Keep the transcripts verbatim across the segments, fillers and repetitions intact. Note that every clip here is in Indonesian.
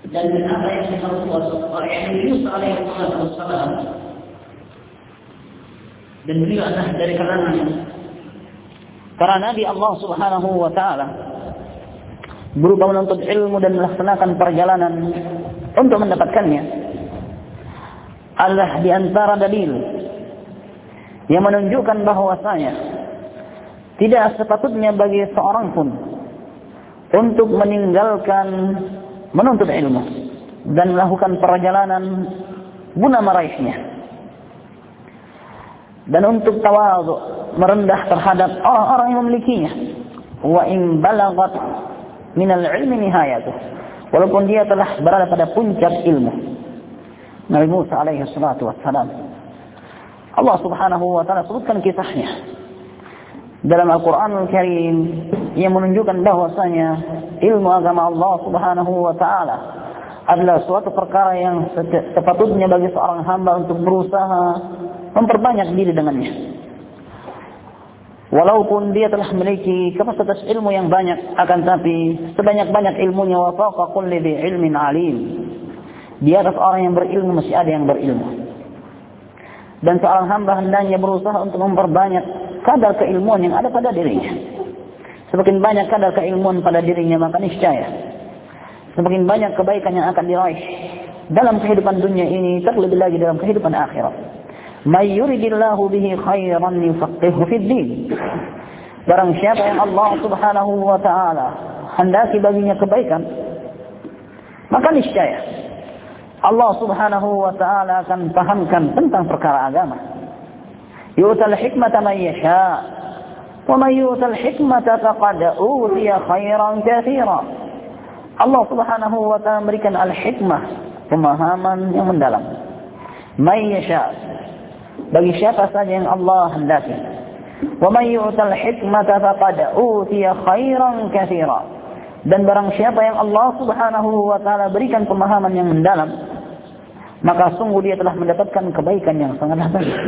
dan apa yang diperbuat oleh Nabi Musa alaihi wassalam, dan beliau adalah dari kalangan para nabi Allah Subhanahu wa taala, berupa menuntut ilmu dan melaksanakan perjalanan untuk mendapatkannya, adalah di antara dalil yang menunjukkan bahwasanya tidak sepatutnya bagi seorang pun untuk meninggalkan menuntut ilmu dan melakukan perjalanan guna meraihnya, dan untuk tawadhu, merendah terhadap orang-orang yang memilikinya. Wa in balagat minal ilmi nihayatuh, walaupun dia telah berada pada puncak ilmu. Nabi Musa alaihi salatu wassalam, Allah Subhanahu wa taala sebutkan kisahnya dalam Al-Qur'anul Karim yang menunjukkan bahwasanya ilmu agama Allah Subhanahu wa taala adalah suatu perkara yang sepatutnya bagi seorang hamba untuk berusaha memperbanyak diri dengannya. Walaupun dia telah memiliki kapasitas ilmu yang banyak, akan tapi sebanyak-banyak ilmunya, wa faqa kulli dhi ilmin alim, di atas orang yang berilmu masih ada yang berilmu. Dan seorang hamba hendaknya berusaha untuk memperbanyak kadar keilmuan yang ada pada dirinya. Semakin banyak kadar keilmuan pada dirinya, maka niscaya semakin banyak kebaikan yang akan diraih dalam kehidupan dunia ini, terlebih lagi dalam kehidupan akhirat. May yuridillahu bihi khairan yufaqihu fid din. Barang siapa yang Allah Subhanahu wa taala hendaki baginya kebaikan, maka niscaya Allah Subhanahu wa taala akan pahamkan tentang perkara agama. Yu'tal hikmata man yasha, wa man yu'tal hikmata faqad utiya khairan katsira. Allah Subhanahu wa taala memberikan al-hikmah, pemahaman yang mendalam. Man yasha, bagi siapa saja yang Allah hendaki. Wa man yu'tal hikmata faqad utiya khairan katsira. Dan barang siapa yang Allah Subhanahu wa taala berikan pemahaman yang mendalam, maka sungguh dia telah mendapatkan kebaikan yang sangatlah banyak.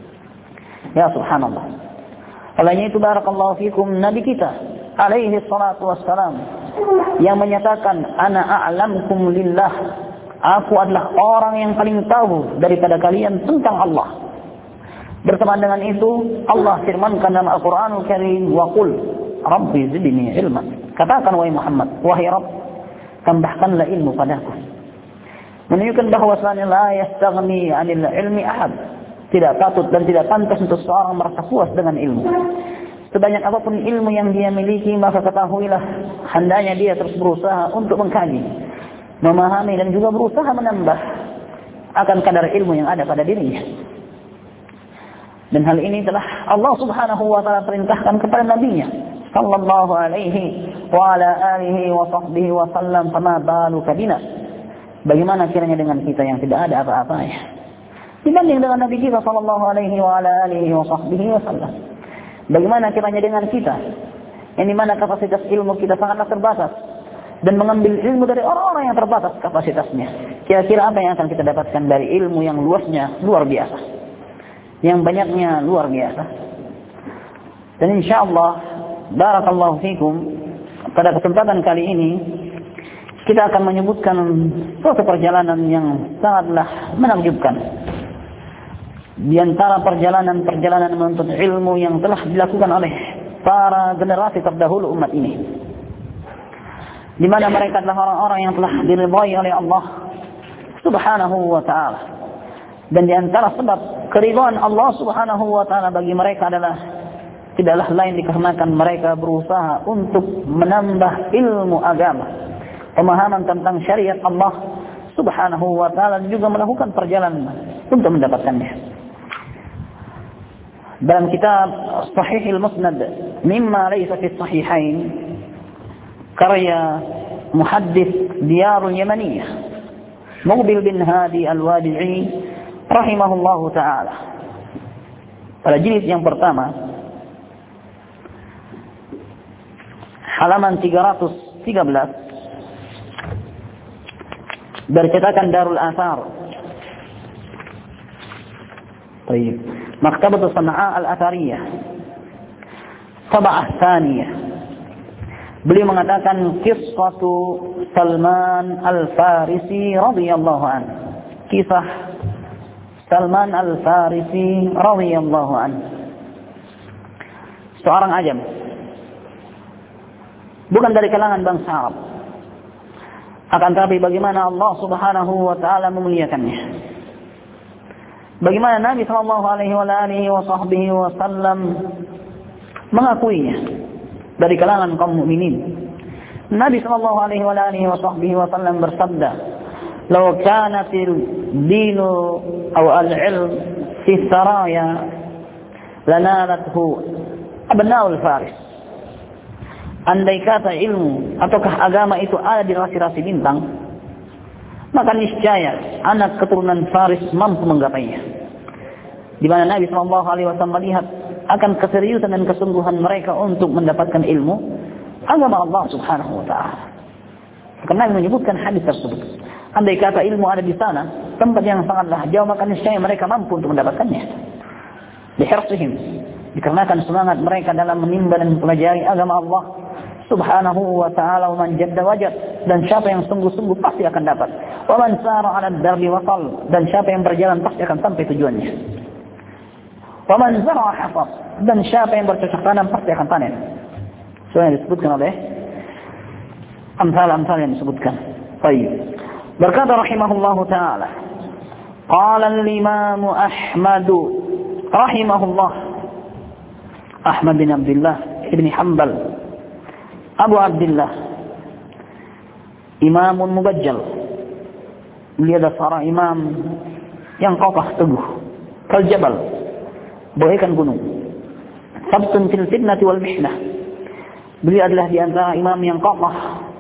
Ya subhanallah. Olehnya itu barakallahu fikum, Nabi kita alaihi salatu wassalam yang menyatakan ana a'lamkum lillah, aku adalah orang yang paling tahu daripada kalian tentang Allah. Bersamaan dengan itu Allah firmankan dalam Al-Qur'anul Karim, wa qul rabbi zidni ilman. Katakan wahai Muhammad, wahai Rabb, tambahkanlah ilmu padaku. Menunjukkan bahwasanya la yastaghni 'anil ilmi ahad. Tidak patut dan tidak pantas untuk seorang merasa puas dengan ilmu. Sebanyak apapun ilmu yang dia miliki, maka ketahuilah hendaknya dia terus berusaha untuk mengkaji, memahami dan juga berusaha menambah akan kadar ilmu yang ada pada dirinya. Dan hal ini telah Allah Subhanahu wa taala perintahkan kepada nabinya sallallahu alaihi wa ala alihi wa sahbihi wa sallam, fama baluka bina. Bagaimana kiranya dengan kita yang tidak ada apa-apanya dibanding dengan Nabi kita sallallahu alaihi wa ala alihi wa sahbihi wa sallam? Bagaimana kiranya dengan kita yang dimana kapasitas ilmu kita sangatlah terbatas dan mengambil ilmu dari orang-orang yang terbatas kapasitasnya? Kira-kira apa yang akan kita dapatkan dari ilmu yang luasnya luar biasa, yang banyaknya luar biasa? Dan insyaallah barakallahu fikum, pada kesempatan kali ini kita akan menyebutkan suatu perjalanan yang sangatlah menakjubkan di antara perjalanan-perjalanan menuntut ilmu yang telah dilakukan oleh para generasi terdahulu umat ini, di mana mereka adalah orang-orang yang telah diridhai oleh Allah Subhanahu wa taala. Dan di antara sebab keridhaan Allah Subhanahu wa taala bagi mereka adalah tidaklah lain dikarenakan mereka berusaha untuk menambah ilmu agama, pemahaman tentang syariat Allah Subhanahu wa taala, dan juga melakukan perjalanan untuk mendapatkannya. Dalam kitab Sahih al-Musnad mimma laysa fi sahihain, karya muhaddits Diyarul Yamaniyah Muqbil bin Hadi Al-Wadi'i rahimahullahu taala, pada jilid yang pertama halaman tiga ratus tiga belas, dari cetakan Darul Athar. Baik, Maktabat Sana'a Al-Athariyah, Tab'ah Tsaniyah, Beliau mengatakan qissatu Salman Al-Farisi radhiyallahu an. Kisah Salman Al-Farisi radhiyallahu an. Seorang ajam. Bukan dari kalangan bangsa Arab. Akan tetapi bagaimana Allah Subhanahu wa taala memuliakannya. Bagaimana Nabi sallallahu alaihi wasallam mengakuinya dari kalangan kaum mukminin. Nabi sallallahu alaihi wasallam bersabda, "Law kanatil dinu aw al-ilm fi saraya lanalathu abna'ul faris." Andai kata ilmu ataukah agama itu ada di rasi-rasi bintang, maka niscaya anak keturunan Faris mampu menggapainya. Di mana Nabi sallallahu alaihi wasallam melihat akan keseriusan dan kesungguhan mereka untuk mendapatkan ilmu agama Allah Subhanahu wa taala. Karena Nabi menyebutkan hadis tersebut. Andai kata ilmu ada di sana, tempat yang sangatlah jauh, maka niscaya mereka mampu untuk mendapatkannya. Bihirsihim, dikarenakan semangat mereka dalam menimba dan mempelajari agama Allah Subhanahu wa ta'ala. Man jadda wajad, dan siapa yang sungguh-sungguh pasti akan dapat. Wa man sara 'ala ad-darbi wasal, dan siapa yang berjalan pasti akan sampai tujuannya. Wa man zara'a hasad, dan siapa yang bercocok tanam pasti akan panen. So yang disebutkan oleh amsal-amsal yang disebutkan. Baik. Berkata rahimahullahu ta'ala, qala al-imam Ahmad rahimahullah, Ahmad bin Abdullah ibn Hanbal Abu Abdullah, imamun mubajjal. Beliau adalah seorang imam yang kokoh teguh, kal jabal, bagaikan gunung. Sabtun fil fitnati wal mihnah. Beliau adalah di antara imam yang kokoh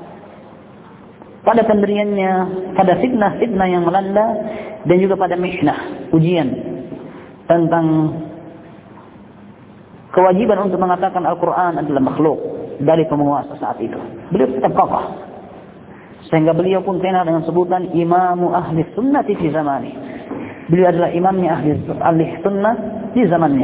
pada pendiriannya, pada fitnah-fitnah yang melanda, dan juga pada mihnah, ujian tentang kewajiban untuk mengatakan Al-Quran adalah makhluk dari penguasa saat itu. Beliau tetap kokoh, sehingga beliau pun kenal dengan sebutan imamu ahli sunnati fi zamani. Beliau adalah imamnya ahli, ahli sunnah di zamannya.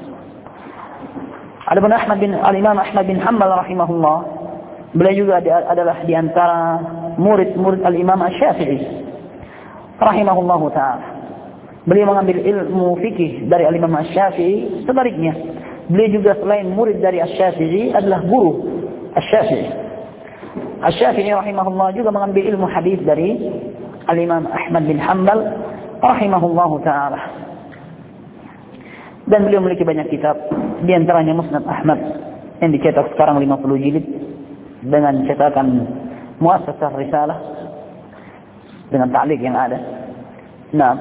Adapun Ahmad bin al-Imam Ahmad bin Hanbal rahimahullah, beliau juga adalah di antara murid-murid al-Imam Asy-Syafi'i rahimahullahu taala. Beliau mengambil ilmu fikih dari al-Imam Asy-Syafi'i. Sebaliknya, beliau juga selain murid dari Asy-Syafi'i adalah guru Asy-Syafi'i. Asy-Syafi'i rahimahullah juga mengambil ilmu hadis dari al-Imam Ahmad bin Hanbal rahimahullahu taala. Dan beliau memiliki banyak kitab, di antaranya Musnad Ahmad yang dicetak sekarang lima puluh jilid dengan cetakan Muassasah Risalah dengan ta'liq yang ada. Nah,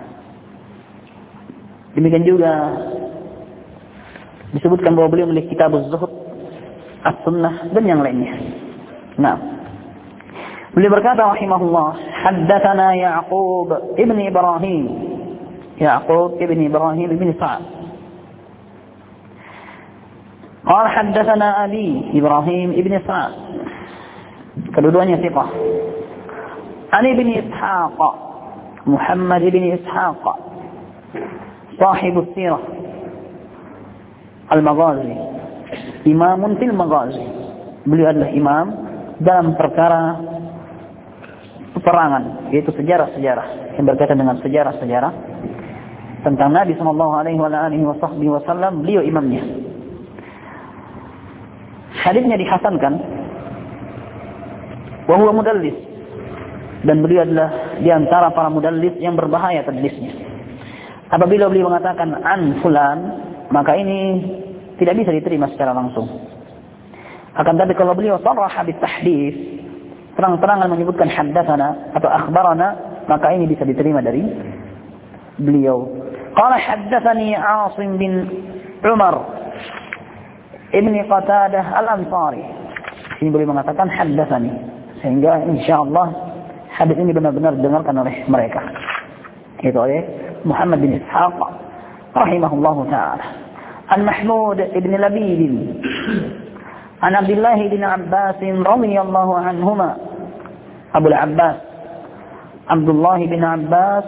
demikian juga disebutkan bahwa beliau memiliki kitab Az-Zuhud, As-Sunnah, dan yang lainnya. Nah, beliau berkata rahimahullah, haddatsana Ya'qub ibn Ibrahim, Ya'qub ibn Ibrahim ibn Sa'ad. Qala haddatsana Ali Ibrahim ibn Sa'ad. Kedua-duanya thiqah. Ani ibn Ishaq, Muhammad ibn Ishaq, sahibus sirah Al-Maghazi, imamun fil Maghazi. Beliau adalah imam dalam perkara peperangan, yaitu sejarah-sejarah yang berkaitan dengan sejarah-sejarah tentang Nabi sallallahu alaihi wasallam. Beliau imamnya. Hadisnya dihasankan, wa huwa mudallis, dan beliau adalah di antara para mudallis yang berbahaya tadlisnya. Apabila beliau mengatakan an fulan, maka ini tidak bisa diterima secara langsung. Akan tetapi kalau beliau sharah bit tahdits, terang-terangan menyebutkan haddatsana atau akhbarana, maka ini bisa diterima dari beliau. Qala haddatsani Asim bin Umar ibn Qatadah Al-Ansari. Ini beliau mengatakan haddatsani, sehingga insyaallah hadis ini benar-benar didengarkan oleh mereka. Itu oleh Muhammad bin Ishaq rahimahullahu taala. An Mahmud ibn Labid an Abdullah bin Abbas radhiyallahu anhuma. Abu al-Abbas Abdullah bin Abbas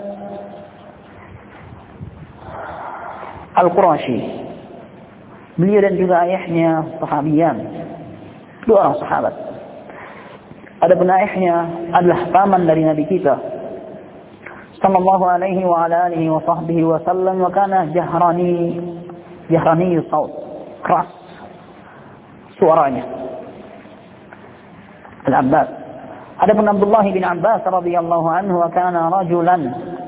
Al-Qurashi. Beliau dan juga ayahnya sahabiyan. Dua orang sahabat. Ada ayahnya adalah paman dari Nabi kita sallallahu alaihi wa ala alihi wa sahbihi wa sallam, wa kana jahrani jahrani saut, keras suaranya. Al-Abbas. Adapun Abdullah bin Abbas radhiyallahu anhu, wa kana rajulan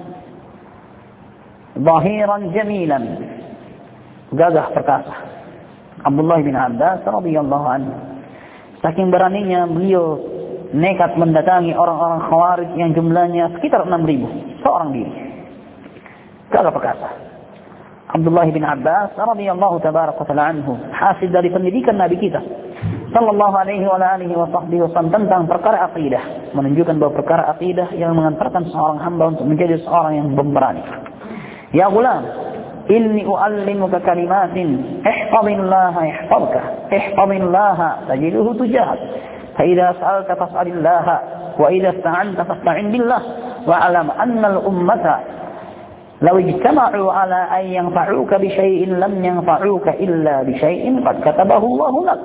zahiran jamilan, gagah perkasa. Abdullah bin Abbas radhiyallahu anhu, saking beraninya beliau nekat mendatangi orang-orang Khawarij yang jumlahnya sekitar enam ribu, seorang diri. Gagah perkasa. Abdullah bin Abbas radhiyallahu tabaraka taala anhu, hasil dari pendidikan Nabi kita sallallahu alaihi wa alihi wa sahbihi wasallam tentang perkara akidah, menunjukkan bahwa perkara akidah yang mengantarkan seorang hamba untuk menjadi seorang yang pemberani. Ya gulam, inni uallimuka kalimatin, ihfazillaha yahfazka, ihfazillaha tajiduhu tujahak. فإذا سألت فاسأل الله وإذا استعنت فاستعن بالله واعلم أن الأمة لو اجتمعوا على أن ينفعوك بشيء لم ينفعوك إلا بشيء قد كتبه الله لك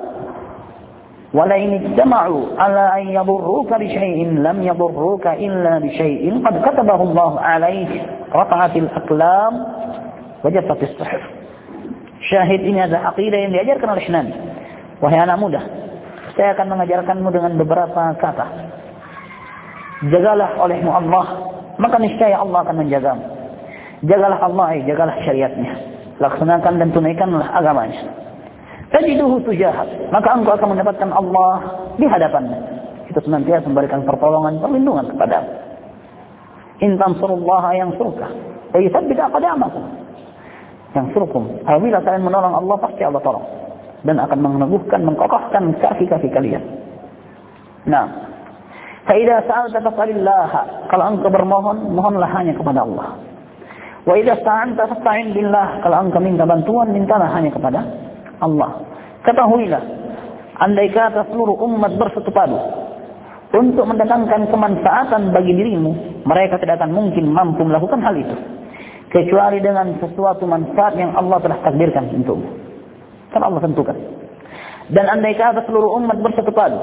ولئن اجتمعوا على أن يضروك بشيء لم يضروك إلا بشيء قد كتبه الله عليك رفعت الأقلام وجفت الصحف. Syahid ini adalah aqidah yang diajarkan oleh Nabi. Wahai anak muda, saya akan mengajarkanmu dengan beberapa kata. Jagalah olehmu Allah, maka niscaya Allah akan menjagamu. Jagalah Allah, eh, jagalah syariatnya. Laksanakan dan tunaikanlah agamanya. Tajiduhu tujahak, maka engkau akan mendapatkan Allah di hadapanmu. Itu senantiasa memberikan pertolongan, perlindungan kepadamu. In tansurullaha yansurka wa yuthabbit aqdamakum. Yansurkum, apabila kalian menolong Allah, pasti Allah tolong dan akan meneguhkan, mengkokohkan kaki-kaki kalian. Nah, fa idza sa'alta fas'alillah, kalau engkau bermohon, mohonlah hanya kepada Allah. Wa idza sta'anta fasta'in billah, kalau engkau minta bantuan, mintalah hanya kepada Allah. Ketahuilah, andai kata seluruh umat bersatu padu untuk mendatangkan kemanfaatan bagi dirimu, mereka tidak akan mungkin mampu melakukan hal itu kecuali dengan sesuatu manfaat yang Allah telah takdirkan untukmu. Kan Allah tentukan. Dan andai kata seluruh umat bersatu padu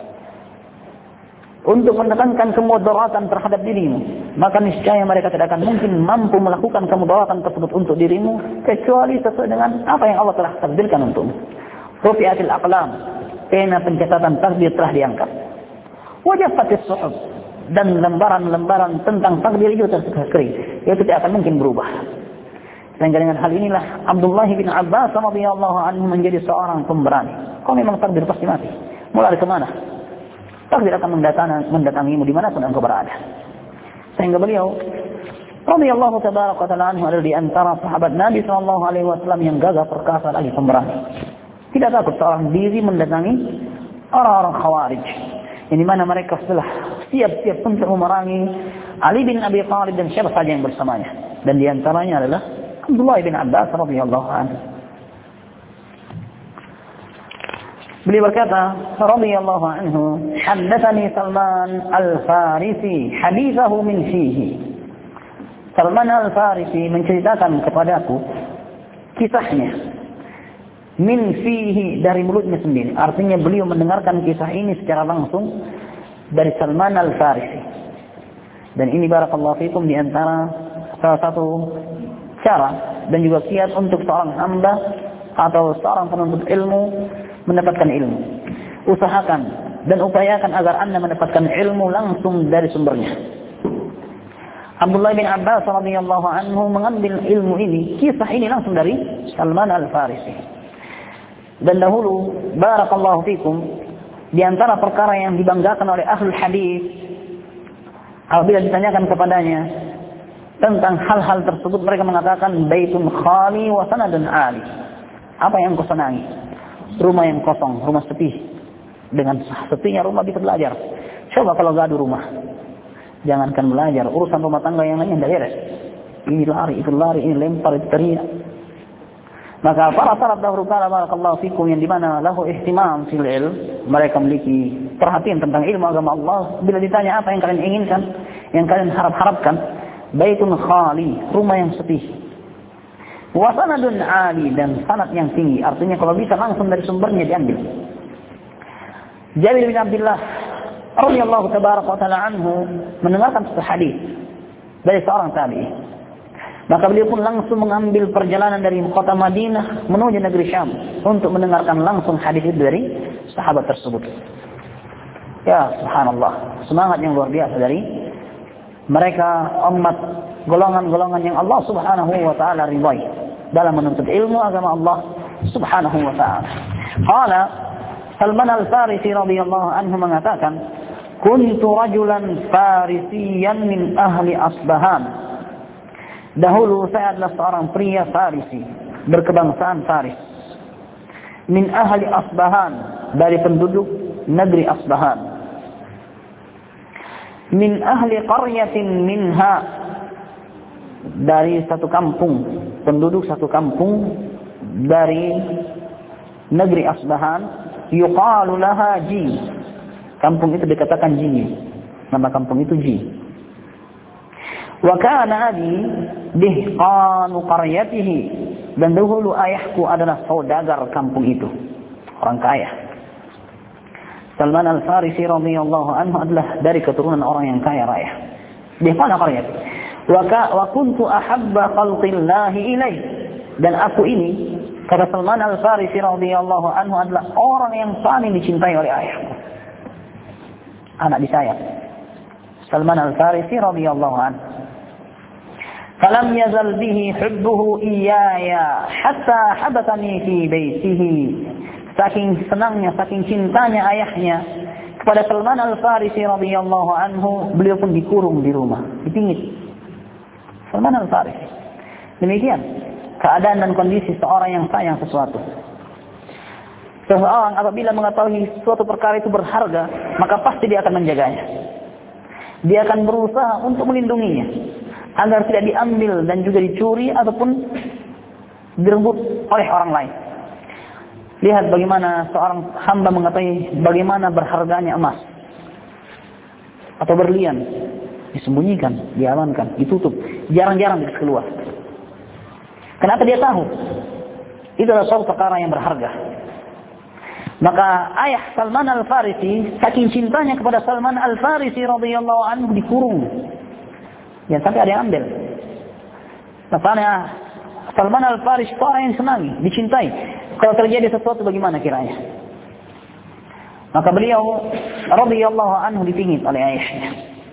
untuk mendatangkan kemudaratan terhadap dirimu, maka niscaya mereka tidak akan mungkin mampu melakukan kemudaratan tersebut untuk dirimu kecuali sesuai dengan apa yang Allah telah takdirkan untukmu. Rufi'atil aqlam, pena pencatatan takdir telah diangkat. Wajafatis suhuf, dan lembaran-lembaran tentang takdir itu terkering, itu tidak akan mungkin berubah. Sehingga dengan hal inilah Abdullah bin Abbas radhiyallahu anhu menjadi seorang pemberani. Kau memang takdir pasti mati. Mau lari kemana? Takdir akan mendatangi, mendatangimu dimanapun engkau berada. Sehingga beliau radhiyallahu tabaraka ta'ala anhu adalah di antara sahabat Nabi sallallahu alaihi wasallam yang gagah perkasa lagi pemberani. Tidak takut seorang diri mendatangi orang-orang Khawarij, yang dimana mereka setelah siap-siap untuk memerangi Ali bin Abi Thalib dan siapa saja yang bersamanya. Dan di antaranya adalah Abdullah bin Abbas radhiyallahu anhu. Beliau berkata radhiyallahu anhu, haddatsani Salman al-Farisi hadithahu min fihi. Salman al-Farisi menceritakan kepadaku kisahnya min fihi, dari mulutnya sendiri. Artinya beliau mendengarkan kisah ini secara langsung dari Salman al-Farisi. Dan ini barakallahu fikum di antara salah satu cara dan juga kiat untuk seorang hamba atau seorang penuntut ilmu mendapatkan ilmu. Usahakan dan upayakan agar Anda mendapatkan ilmu langsung dari sumbernya. Abdullah bin Abbas radhiyallahu anhu mengambil ilmu ini, kisah ini langsung dari Salman al-Farisi. Dan dahulu barakallahu fikum, di antara perkara yang dibanggakan oleh ahlul hadis apabila ditanyakan kepadanya tentang hal-hal tersebut, mereka mengatakan baitun khali wa sanadun ali. Apa yang kau senangi? Rumah yang kosong, rumah sepi. Dengan sepinya rumah bisa belajar. Coba kalau gaduh rumah, jangankan belajar, urusan rumah tangga yang lainnya tidak beres. Ini lari, itu lari, ini lempar, itu teriak. Maka para salaf dahulu kala barakallahu fikum yang dimana lahu ihtimam fil ilm, mereka memiliki perhatian tentang ilmu agama Allah. Bila ditanya apa yang kalian inginkan, yang kalian harap-harapkan, baitun khali, rumah yang sepi. Wa sanadun ali, dan sanad yang tinggi. Artinya kalau bisa langsung dari sumbernya diambil. Jabir bin Abdullah radhiyallahu tabaraka wa taala anhu mendengarkan satu hadis dari seorang tabi'i. Maka beliau pun langsung mengambil perjalanan dari kota Madinah menuju negeri Syam untuk mendengarkan langsung hadis itu dari sahabat tersebut. Ya, subhanallah, semangat yang luar biasa dari mereka umat golongan-golongan yang Allah Subhanahu wa taala ridhai dalam menuntut ilmu agama Allah Subhanahu wa taala. Qala Salman Al-Farisi radhiyallahu anhu mengatakan, "Kuntu rajulan farisiyan min ahli Asbahan." Dahulu saya adalah seorang pria Farisi, berkebangsaan Faris. Min ahli Asbahan, dari penduduk negeri Asbahan. Min ahli qaryatin minha, dari satu kampung, penduduk satu kampung dari negeri Asbahan, yuqalu laha Ji. Kampung itu dikatakan Ji. Nama kampung itu Ji. Wa kana abi dihqanu qaryatihi, dan dahulu ayahku adalah saudagar kampung itu, orang kaya. Salman Al-Farisi radhiyallahu anhu adalah dari keturunan orang yang kaya raya. Dihqanu qaryatihi. Wa kuntu ahabba khalqillahi ilaih, dan aku ini, kata Salman Al-Farisi radhiyallahu anhu, adalah orang yang paling dicintai oleh ayahku, anak disayang. Salman Al-Farisi radhiyallahu anhu. Falam yazal bihi hubbuhu iyaya hatta habatani fi baitihi. Saking senangnya, saking cintanya ayahnya kepada Salman Al-Farisi radhiyallahu anhu, beliau pun dikurung di rumah, dipingit. Salman Al-Farisi. Demikian keadaan dan kondisi seorang yang sayang sesuatu. Seseorang apabila mengetahui suatu perkara itu berharga, maka pasti dia akan menjaganya. Dia akan berusaha untuk melindunginya agar tidak diambil dan juga dicuri ataupun direbut oleh orang lain. Lihat bagaimana seorang hamba mengetahui bagaimana berharganya emas atau berlian, disembunyikan, diamankan, ditutup, jarang-jarang keluar. Kenapa dia tahu? Itu adalah suatu perkara yang berharga. Maka ayah Salman Al-Farisi, saking cintanya kepada Salman Al-Farisi radhiyallahu anhu, dikurung. Jangan sampai ada yang ambil. Makanya Salman Al-Farisi itu orang yang senangi, dicintai. Kalau terjadi sesuatu bagaimana kiranya? Maka beliau radhiyallahu anhu dipingit oleh ayahnya.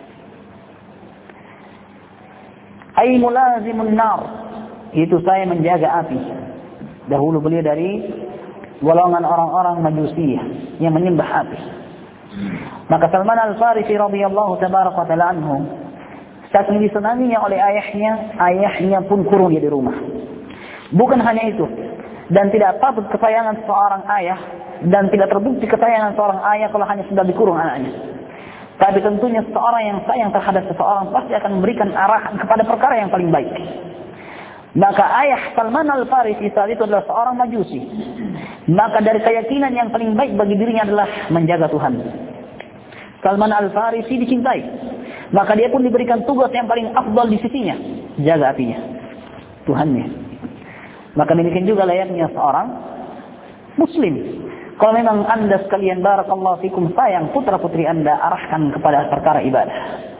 Ai mulazimun nar, itu saya menjaga api. Dahulu beliau dari golongan orang-orang Majusiyah yang menyembah api. Maka Salman Al-Farisi radhiyallahu tabaraka ta'ala anhu, saking disenanginya oleh ayahnya, ayahnya pun kurung dia di rumah. Bukan hanya itu, dan tidak patut kesayangan seorang ayah, dan tidak terbukti kesayangan seorang ayah kalau hanya sudah dikurung anaknya. Tapi tentunya seorang yang sayang terhadap seseorang pasti akan memberikan arahan kepada perkara yang paling baik. Maka ayah Salman Al-Farisi saat itu adalah seorang Majusi. Maka dari keyakinan yang paling baik bagi dirinya adalah menjaga Tuhan. Salman Al-Farisi dicintai, maka dia pun diberikan tugas yang paling afdal di sisinya, jaga apinya, Tuhannya. Maka demikian juga layaknya seorang Muslim. Kalau memang anda sekalian barakallahu fikum sayang putra putri anda, arahkan kepada perkara ibadah,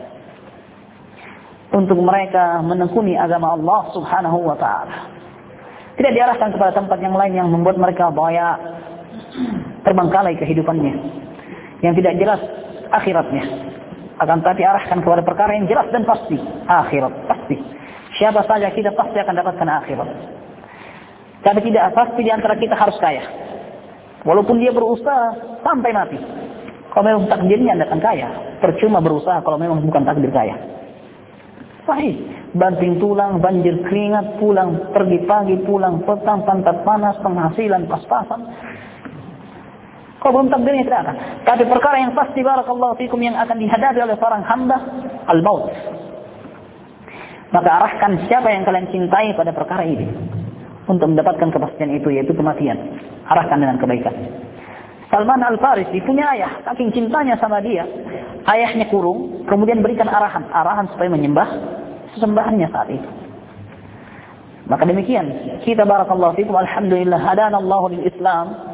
untuk mereka menekuni agama Allah Subhanahu wa ta'ala. Tidak diarahkan kepada tempat yang lain yang membuat mereka baya, terbengkalai kehidupannya, yang tidak jelas akhiratnya. Akan tapi arahkan kepada perkara yang jelas dan pasti, akhirat pasti. Siapa saja kita pasti akan dapatkan akhirat. Tapi tidak pasti di antara kita harus kaya, walaupun dia berusaha sampai mati. Kalau memang takdirnya anda akan kaya, percuma berusaha kalau memang bukan takdir kaya. Sahih, banting tulang, banjir keringat, pulang pergi pagi, pulang petang, pantat panas, penghasilan pas-pasan. Kalau belum takdirnya tidak akan. Tapi perkara yang pasti barakallahu fikum yang akan dihadapi oleh seorang hamba, al-maut. Maka arahkan siapa yang kalian cintai pada perkara ini untuk mendapatkan kepastian itu, yaitu kematian. Arahkan dengan kebaikan. Salman Al-Farisi punya ayah, saking cintanya sama dia, ayahnya kurung, kemudian berikan arahan, arahan supaya menyembah sesembahannya saat itu. Maka demikian, kita barakallahu fikum, alhamdulillah hadanallahu lil Islam.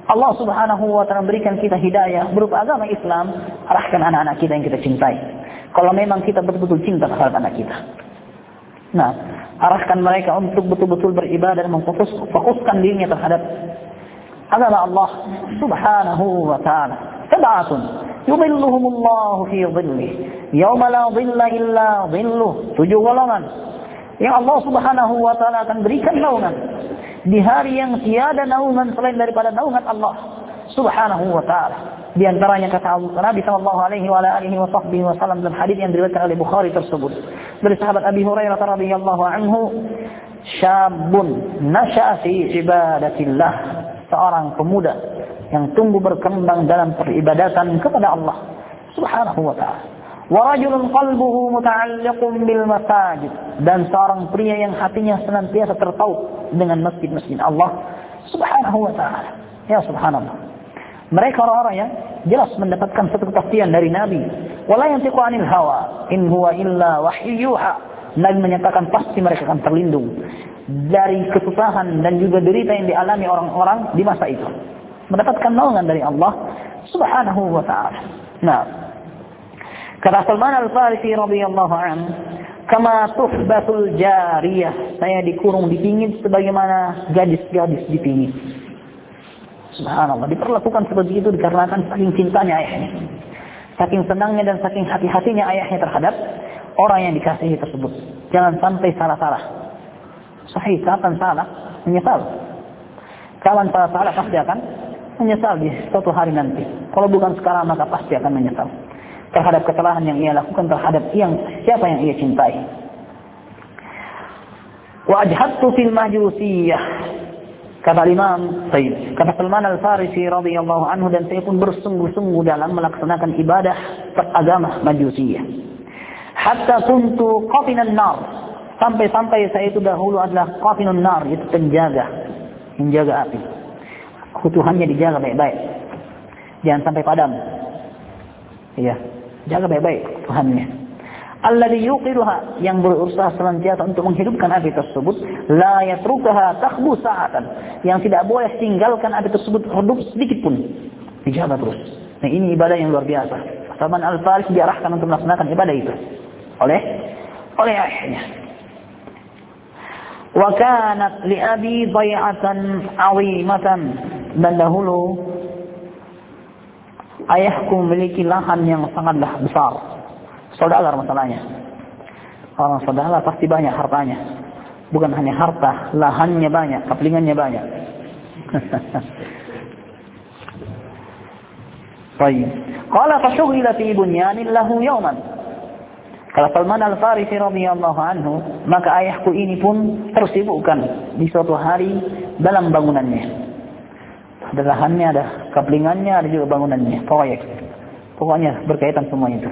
Allah Subhanahu wa ta'ala berikan kita hidayah berupa agama Islam, arahkan anak-anak kita yang kita cintai. Kalau memang kita betul-betul cinta terhadap anak kita. Nah, arahkan mereka untuk betul-betul beribadah dan memfokus fokuskan dirinya terhadap agama Allah Subhanahu wa ta'ala. Sab'atun yudhilluhumullahu fi dhillih yauma la dhilla illa dhilluh. Tujuh golongan yang Allah Subhanahu wa ta'ala akan berikan naungan di hari yang tiada naungan selain daripada naungan Allah Subhanahu wa ta'ala. Di antaranya kata Nabi sallallahu alaihi wa alihi wa sahbihi wasallam dalam hadis yang diriwayatkan oleh Bukhari tersebut dari sahabat Abi Hurairah radhiyallahu anhu, syabun nasha'a fi ibadatillah, seorang pemuda yang tumbuh berkembang dalam peribadatan kepada Allah Subhanahu wa ta'ala. Wa rajulun qalbuhu muta'alliqun bil masajid, dan seorang pria yang hatinya senantiasa terpaut dengan masjid-masjid Allah Subhanahu wa ta'ala. Ya subhanallah. Mereka orang-orang yang jelas mendapatkan satu kepastian dari Nabi. Wala yantiqu 'anil hawa in huwa illa wahyu yuha. Nabi menyatakan pasti mereka akan terlindung dari kesusahan dan juga derita yang dialami orang-orang di masa itu. Mendapatkan naungan dari Allah Subhanahu wa ta'ala. Nah, kata Salman Al-Farisi radhiyallahu anhu, kama tuhbatul jariyah, saya dikurung dipingit sebagaimana gadis-gadis dipingit. Subhanallah, diperlakukan seperti itu dikarenakan saking cintanya ayahnya, saking senangnya dan saking hati-hatinya ayahnya terhadap orang yang dikasihi tersebut. Jangan sampai salah-salah. Sahih, kapan salah menyesal. Kapan salah-salah pasti akan menyesal di suatu hari nanti. Kalau bukan sekarang maka pasti akan menyesal terhadap kesalahan yang ia lakukan terhadap yang siapa yang ia cintai. Wa ajhadtu fil majusiyah, kata Imam Sayyid, kata Salman Al-Farisi radhiyallahu anhu, dan saya pun bersungguh-sungguh dalam melaksanakan ibadah agama Majusiyah. Hatta kuntu qafinan nar, sampai-sampai saya itu dahulu adalah qafinun nar, itu penjaga, menjaga api. Kebutuhannya dijaga baik-baik, jangan sampai padam. Iya, jaga baik-baik kebutuhannya. Alladhi yuqiruha, yang berusaha senantiasa untuk menghidupkan api tersebut, la yatrukaha takhbu sa'atan, yang tidak boleh tinggalkan api tersebut redup sedikit pun, dijaga terus. Nah, ini ibadah yang luar biasa. Salman Al-Farisi diarahkan untuk melaksanakan ibadah itu oleh oleh ayahnya. Wa kanat li abi dhai'atan 'azimatan, dan dahulu ayahku memiliki lahan yang sangatlah besar. Saudagar masalahnya. Orang saudagar pasti banyak hartanya. Bukan hanya harta, lahannya banyak, kaplingannya banyak. Baik. Qala fashughila fi bunyanin lahu yawman. Kala Salman Al-Farisi radhiyallahu anhu, maka ayahku ini pun tersibukkan di suatu hari dalam bangunannya. Ada lahannya, ada kaplingannya, ada juga bangunannya, proyek. Pokoknya berkaitan semua itu.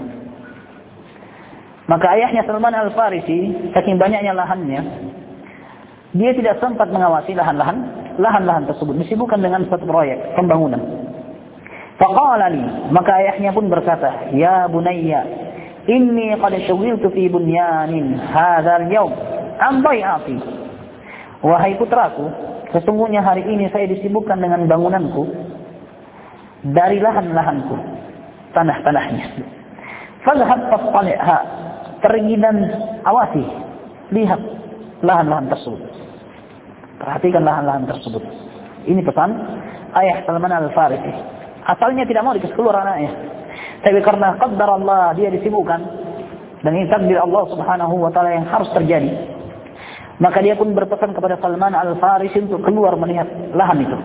Maka ayahnya Salman Al-Farisi, saking banyaknya lahannya, dia tidak sempat mengawasi lahan-lahan lahan-lahan tersebut, disibukkan dengan satu proyek pembangunan. Faqala li, maka ayahnya pun berkata, ya bunayya, inni qad shughiltu fi bunyanin hadzal yawm am bai'ati. Wahai putraku, sesungguhnya hari ini saya disibukkan dengan bangunanku dari lahan-lahanku, tanah-tanahnya. Fadhhab fattali'ha, pergi dan awasi, lihat lahan-lahan tersebut, perhatikan lahan-lahan tersebut. Ini pesan ayah Salman Al-Farisi. Asalnya tidak mau dikasih keluar anaknya, tapi karena qaddar Allah, dia disibukkan, dan ini takdir Allah Subhanahu wa ta'ala yang harus terjadi, maka dia pun berpesan kepada Salman Al-Farisi untuk keluar melihat lahan itu.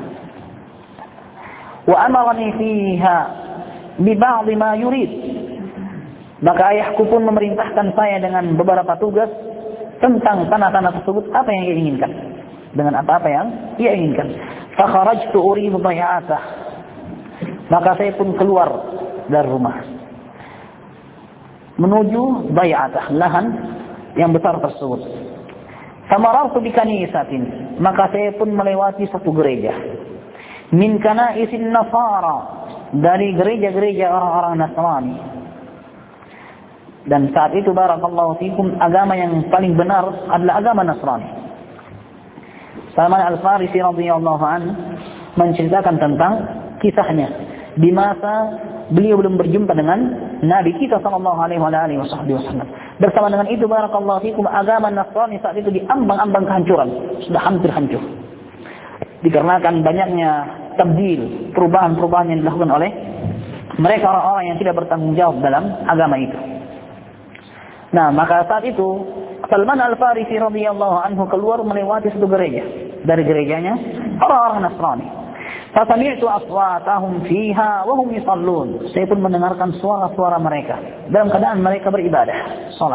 Wa amarani fiha bi ba'd ma yurid, maka ayahku pun memerintahkan saya dengan beberapa tugas tentang tanah-tanah tersebut, apa yang ia inginkan, dengan apa-apa yang ia inginkan. Fa kharajtu uridu bai'atah, maka saya pun keluar dari rumah menuju bai'atah, lahan yang besar tersebut. Famarartu bi kanisatin, maka saya pun melewati satu gereja. Min kanaisin nasara, dari gereja-gereja orang-orang Nasrani. Dan saat itu barakallahu fikum, agama yang paling benar adalah agama Nasrani. Salman Al-Farisi radhiyallahu anhu menceritakan tentang kisahnya di masa beliau belum berjumpa dengan Nabi kita sallallahu alaihi wasallam. Bersama dengan itu, barakallahu fikum, agama Nasrani saat itu diambang-ambang kehancuran, sudah hampir hancur. Dikarenakan banyaknya tabdil, perubahan-perubahan yang dilakukan oleh mereka orang-orang yang tidak bertanggung jawab dalam agama itu. Nah, maka saat itu Salman Al-Farisi radhiyallahu anhu keluar melewati satu gereja dari gerejanya orang-orang Nasrani. Fasami'tu aswatahum fiha wa hum yusallun. Saya pun mendengarkan suara-suara mereka dalam keadaan mereka beribadah, salat.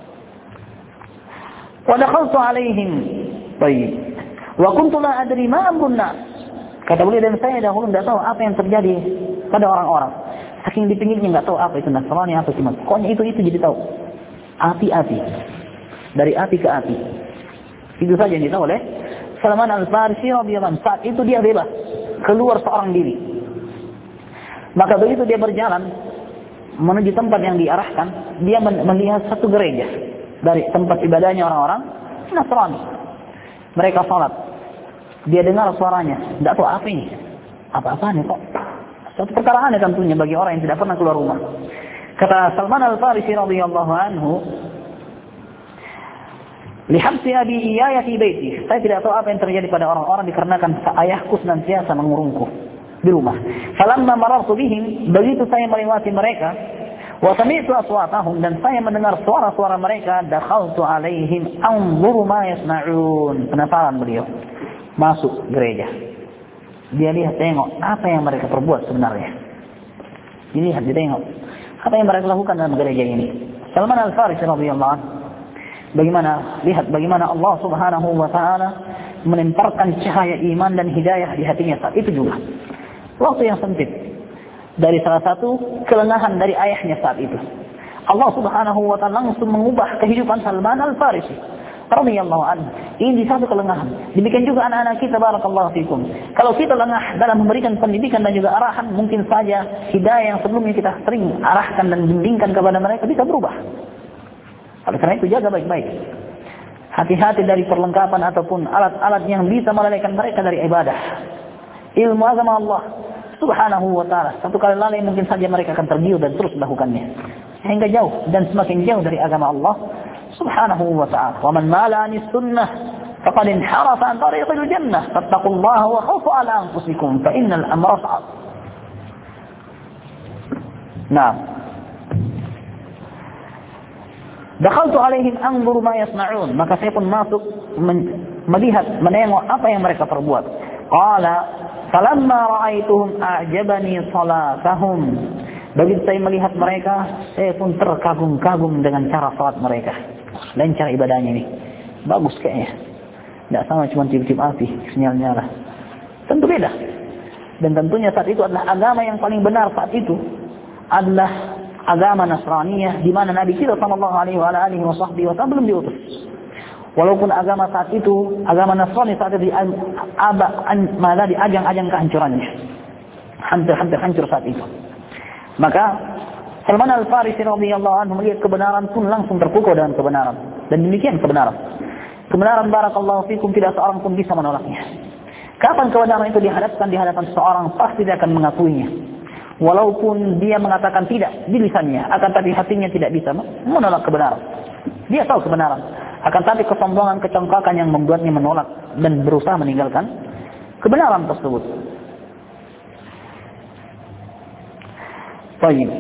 Wa dakhaltu alaihim. Baik. Wa kuntu la adri ma amrun nas. Kata beliau, dan saya dahulu tidak tahu apa yang terjadi pada orang-orang. Saking di pinggirnya enggak tahu apa itu Nasrani, apa itu. Pokoknya itu itu jadi tahu. Api-api. Dari api ke api. Itu saja yang ditahu oleh Salman Al-Farisi radhiyallahu anhu. Saat itu dia bebas keluar seorang diri. Maka begitu dia berjalan menuju tempat yang diarahkan, dia melihat satu gereja dari tempat ibadahnya orang-orang Nasrani. Mereka salat. Dia dengar suaranya, tidak tahu apa ini. Apa-apaan kok? Suatu perkara aneh tentunya bagi orang yang tidak pernah keluar rumah. Kata Salman Al-Farisi radhiyallahu anhu, lihabsi abi iyaya fi baiti. Saya tidak tahu apa yang terjadi pada orang-orang dikarenakan ayahku senantiasa mengurungku di rumah. Falamma marartu bihim, begitu saya melewati mereka, wa sami'tu aswatahum, dan saya mendengar suara-suara mereka, dakhaltu alaihim anzuru ma yasna'un. Penasaran beliau. Masuk gereja. Dia lihat, tengok apa yang mereka perbuat sebenarnya. Dilihat, dia tengok apa yang mereka lakukan dalam gereja ini. Salman Al-Farisi radhiyallahu anhu, bagaimana, lihat bagaimana Allah subhanahu wa ta'ala menemparkan cahaya iman dan hidayah di hatinya saat itu juga. Waktu yang sempit. Dari salah satu kelengahan dari ayahnya saat itu. Allah subhanahu wa ta'ala langsung mengubah kehidupan Salman Al-Farisi radhiyallahu anhu. Ini satu kelengahan. Demikian juga anak-anak kita, barakallahu fikum. Kalau kita lengah dalam memberikan pendidikan dan juga arahan, mungkin saja hidayah yang sebelumnya kita sering arahkan dan bimbingkan kepada mereka bisa berubah. Oleh karena itu jaga baik-baik. Hati-hati dari perlengkapan ataupun alat-alat yang bisa melalaikan mereka dari ibadah. Ilmu agama Allah subhanahu wa ta'ala. Satu kali lalai mungkin saja mereka akan tergiur dan terus melakukannya. Sehingga jauh dan semakin jauh dari agama Allah subhanahu wa ta'ala. Wa man mala anis sunnah faqad inharafa an tariqil jannah. Fattaqullaha wa khawfu ala anfusikum fa innal amra sa'ab. Nah. Dakhaltu alaihim anzuru ma yasna'un. Maka saya pun masuk melihat, menengok apa yang mereka perbuat. Qala falamma ra'aituhum a'jabani salatahum. Begitu saya melihat mereka, saya pun terkagum-kagum dengan cara salat mereka dan cara ibadahnya ini. Bagus kayaknya. Tidak sama cuma tiup-tiup api, sinyal nyala. Tentu beda. Dan tentunya saat itu adalah agama yang paling benar saat itu adalah agama Nasraniyah, di mana Nabi kita sallallahu alaihi wasallam belum diutus. Walaupun agama saat itu, agama Nasrani saat itu malah di ajang-ajang kehancurannya. Hampir-hampir hancur saat itu. Maka Salman Al-Farisi radhiyallahu anhu melihat kebenaran pun langsung terpukau dengan kebenaran. Dan demikian kebenaran. Kebenaran, barakallahu fikum, tidak seorang pun bisa menolaknya. Kapan kebenaran itu dihadapkan di hadapan seorang, pasti dia akan mengakuinya. Walaupun dia mengatakan tidak di lisannya, akan tapi hatinya tidak bisa menolak kebenaran. Dia tahu kebenaran, akan tapi kesombongan, kecongkakan yang membuatnya menolak dan berusaha meninggalkan kebenaran tersebut. Baik.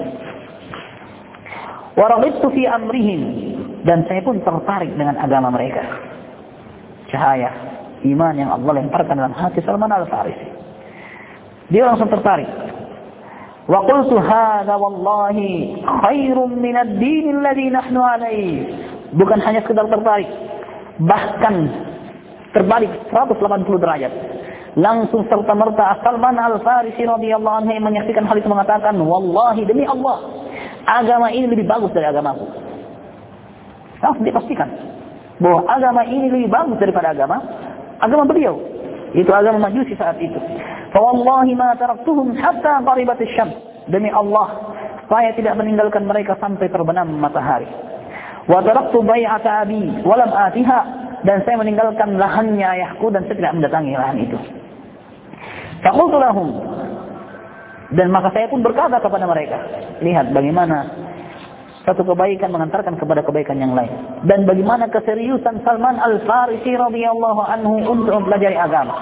Wa raghibtu fi amrihim, dan saya pun tertarik dengan agama mereka. Cahaya iman yang Allah lemparkan dalam hati Salman Al-Farisi. Dia langsung tertarik. Wa qultu hadza wallahi khairum min ad-din alladhi nahnu alayhi. Bukan hanya sekedar tertarik, bahkan terbalik seratus delapan puluh derajat. Langsung serta-merta Salman Al-Farisi radhiyallahu anhu yang menyaksikan hal itu mengatakan, wallahi, demi Allah, agama ini lebih bagus dari agamaku. Langsung dipastikan bahwa agama ini lebih bagus daripada agama agama beliau. Itu agama Majusi saat itu. Fa wallahi ma taraktuhum hatta qaribat asy-syams. Demi Allah, saya tidak meninggalkan mereka sampai terbenam matahari. Wa taraktu bai'ata abi wa lam atiha, dan saya meninggalkan lahannya ayahku dan saya tidak mendatangi lahan itu. Faqultu lahum, dan maka saya pun berkata kepada mereka, lihat bagaimana satu kebaikan mengantarkan kepada kebaikan yang lain, dan bagaimana keseriusan Salman Al-Farisi radhiyallahu anhu untuk mempelajari agama.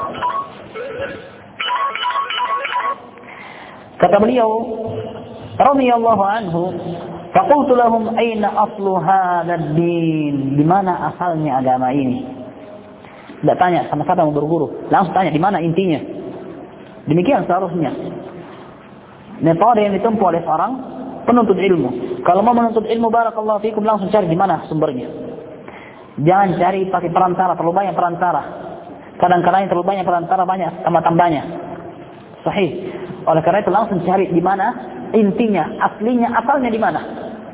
Kata beliau radhiyallahu anhu, faqultu lahum aina aslu hadzal din, di mana asalnya agama ini? Tidak tanya sama-sama mau berguru, langsung tanya di mana intinya. Demikian seharusnya metode yang ditempuh oleh seorang penuntut ilmu. Kalau mau menuntut ilmu, barakallahu fikum, langsung cari di mana sumbernya. Jangan cari pakai perantara, terlalu banyak perantara. Kadang-kadang terlalu banyak perantara, banyak tambah-tambahnya. Sahih. Oleh karena itu langsung cari di mana intinya, aslinya, asalnya di mana.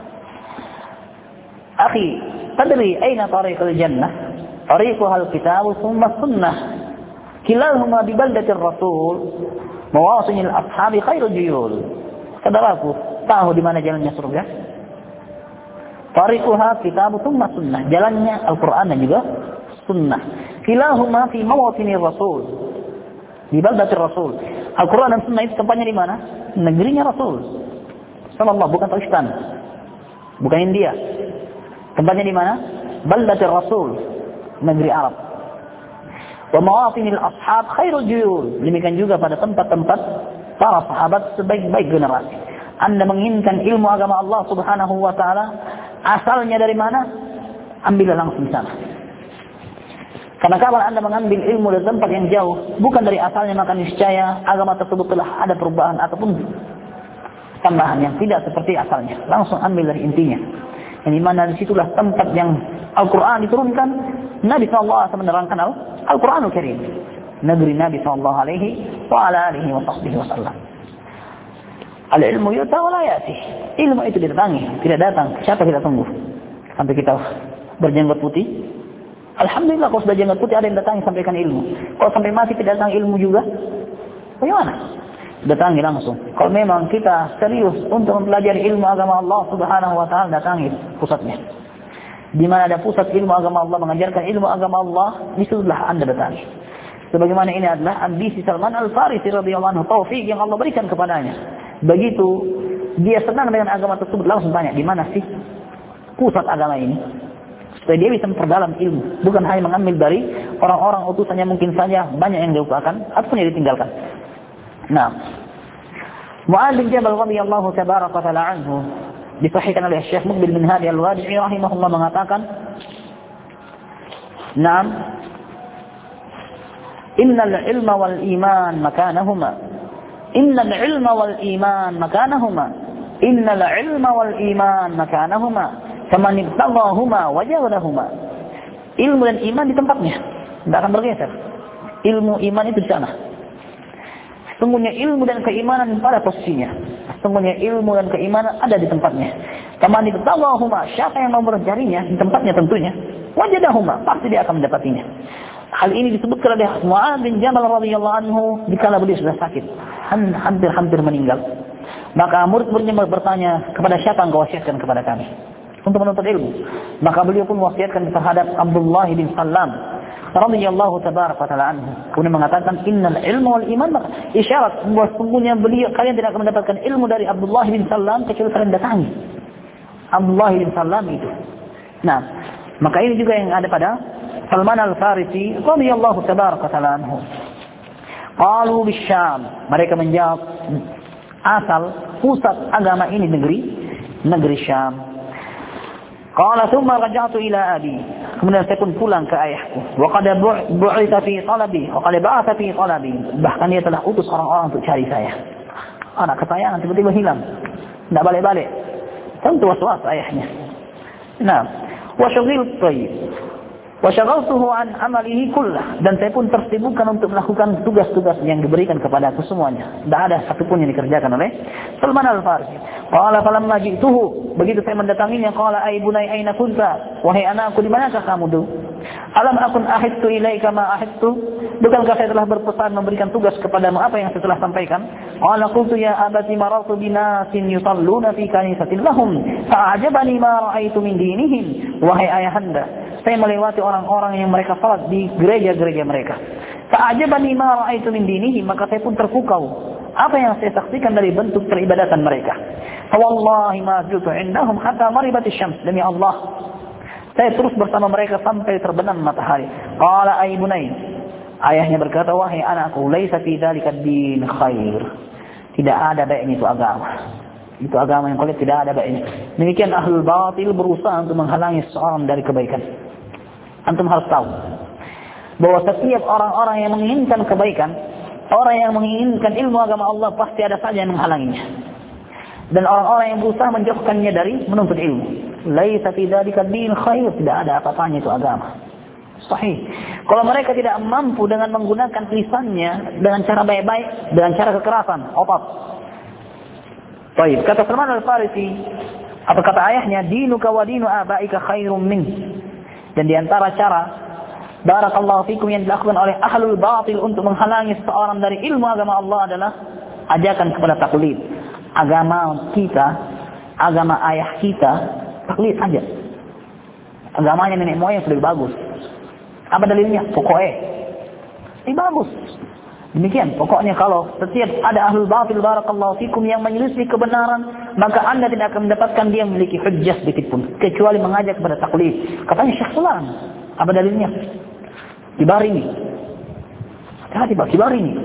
Akhi, tadri aina tariqul jannah? Tariquhal kitabu thumma sunnah. Kilahuma bi baldatir rasul, mawasinil ashabi khairul juyul. Saudaraku, tahu di mana jalannya surga? Tariquha kitabu thumma sunnah. Jalannya Al-Qur'an dan juga sunnah. Kilahuma fi mawasinir rasul, di baldatir rasul. Al-Qur'an dan sunnah itu tempatnya di mana? Negerinya Rasul sallallahu, bukan Pakistan, bukan India. Tempatnya di mana? Baldatir rasul, negeri Arab. Wa mawatinil ashab khairul juyul. Demikian juga pada tempat-tempat para sahabat sebaik-baik generasi. Anda menginginkan ilmu agama Allah Subhanahu wa taala, asalnya dari mana? Ambillah langsung di sana. Karena kalau Anda mengambil ilmu dari tempat yang jauh, bukan dari asalnya, maka niscaya agama tersebut telah ada perubahan ataupun tambahan yang tidak seperti asalnya. Langsung ambil dari intinya. Yang dimana disitulah tempat yang Al-Quran diturunkan. Nabi shallallahu alaihi wasallam menerangkan Al-Quranul Karim. Negeri Nabi shallallahu alaihi wa ala alihi wa sahbihi wasallam. Al-ilmu yuta wa la yati. Ilmu itu didatangi, tidak datang. Siapa kita tunggu sampai kita berjenggot putih? Alhamdulillah, kalau sudah jenggot putih ada yang datangi sampaikan ilmu. Kalau sampai mati tidak datang ilmu juga, bagaimana? Datangi langsung. Kalau memang kita serius untuk mempelajari ilmu agama Allah Subhanahu wa taala, datangi pusatnya. Di mana ada pusat ilmu agama Allah, mengajarkan ilmu agama Allah, disitulah Anda datangi. Sebagaimana ini adalah ambisi Salman Al-Farisi radhiyallahu anhu, taufik yang Allah berikan kepadanya. Begitu dia senang dengan agama tersebut, langsung tanya, di mana sih pusat agama ini? Supaya dia bisa memperdalam ilmu, bukan hanya mengambil dari orang-orang utusannya, mungkin saja banyak yang dilupakan ataupun yang ditinggalkan. Nah, Mu'adz bin Jabal radhiyallahu tabaraka ta'ala anhu, disahihkan oleh Syekh Muqbil bin Hadi Al-Wadi'i rahimahullah, mengatakan, "Naam, innal ilma wal iman makanahuma. Innal ilma wal iman makanahuma. Innal ilma wal iman makanahuma. Faman ibtaghahuma wajadahuma." Ilmu dan iman di tempatnya, tidak akan bergeser. Ilmu iman itu di sana. Sungguhnya ilmu dan keimanan pada posisinya. Sungguhnya ilmu dan keimanan ada di tempatnya. Faman ibtaghahuma, siapa yang mau mencarinya di tempatnya tentunya, wajadahuma, pasti dia akan mendapatinya. Hal ini disebutkan oleh Mu'adz bin Jabal radhiyallahu anhu dikala beliau sudah sakit, hampir-hampir meninggal. Maka murid-muridnya bertanya, kepada siapa engkau wasiatkan kepada kami untuk menuntut ilmu? Maka beliau pun wasiatkan terhadap Abdullah bin Salam radhiyallahu tabaraka ta'ala anhu. Kemudian mengatakan, innal ilmu wal iman, isyarat bahwa sungguhnya beliau, kalian tidak akan mendapatkan ilmu dari Abdullah bin Salam kecuali kalian datangi Abdullah bin Salam itu. Nah, maka ini juga yang ada pada Salman Al-Farisi radhiyallahu tabaraka ta'ala anhu. Qalu bisyam, mereka menjawab, asal pusat agama ini negeri negeri Syam. Qala thumma raja'tu ila abi, kemudian saya pun pulang ke ayahku. Wa qad bu'itha fi talabi, wa qad ba'atha fi talabi, bahkan dia telah utus orang-orang untuk cari saya. Anak kesayangan tiba-tiba hilang, tidak balik-balik. Tentu was-was ayahnya. Nah, wa syughil tayyib wa syaghaltuhu an amalihi kullah, dan saya pun tersibukkan untuk melakukan tugas-tugas yang diberikan kepadaku semuanya. Tidak ada satupun yang dikerjakan oleh Salman Al-Farisi. Qala falamma ji'tuhu, begitu saya mendatanginya, qala ay bunai aina kunta, wahai anakku di manakah kamu dulu? Alam akun ahidtu ilaika ma ahidtu, bukankah saya telah berpesan memberikan tugas kepadamu apa yang saya telah sampaikan? Qala qultu ya abati marartu binasin yusalluna fi kanisatin lahum fa'ajabani ma ra'aitu min dinihim, wahai ayahanda, saya melewati orang-orang yang mereka salat di gereja-gereja mereka. Fa'ajabani ma ra'aitu min dinihi, maka saya pun terpukau apa yang saya saksikan dari bentuk peribadatan mereka. Wallahi ma ziltu indahum hatta maribat asy-syams. Demi Allah, saya terus bersama mereka sampai terbenam matahari. Qala ay bunay, ayahnya berkata, wahai anakku, laisa fi dzalika ad-din khair. Tidak ada baiknya itu agama. Itu agama yang kulit tidak ada baiknya. Demikian ahlul batil berusaha untuk menghalangi seorang dari kebaikan. Antum harus tahu bahwa setiap orang-orang yang menginginkan kebaikan, orang yang menginginkan ilmu agama Allah, pasti ada saja yang menghalanginya. Dan orang-orang yang berusaha menjauhkannya dari menuntut ilmu. Laisa fi dzalika ad-din khair, tidak ada apa-apanya itu agama. Sahih. Kalau mereka tidak mampu dengan menggunakan lisannya dengan cara baik-baik, dengan cara kekerasan, otot. Baik, kata Salman Al-Farisi, apa kata ayahnya, dinuka wa dinu abaika khairum min. Dan di antara cara barakallahu fikum yang dilakukan oleh ahlul batil untuk menghalangi seseorang dari ilmu agama Allah adalah ajakan kepada taklid. Agama kita, agama ayah kita, taklid aja. Agamanya nenek moyang lebih bagus. Apa dalilnya? Pokoknya ini bagus. Demikian, pokoknya kalau setiap ada ahlul batil barakallahu fikum yang menyelisih kebenaran, maka Anda tidak akan mendapatkan dia memiliki hujjah sedikit pun, kecuali mengajak kepada taklid. Katanya Syekh Fulan, apa dalilnya? Kibar ini. Hati-hati Pak, kibar ini.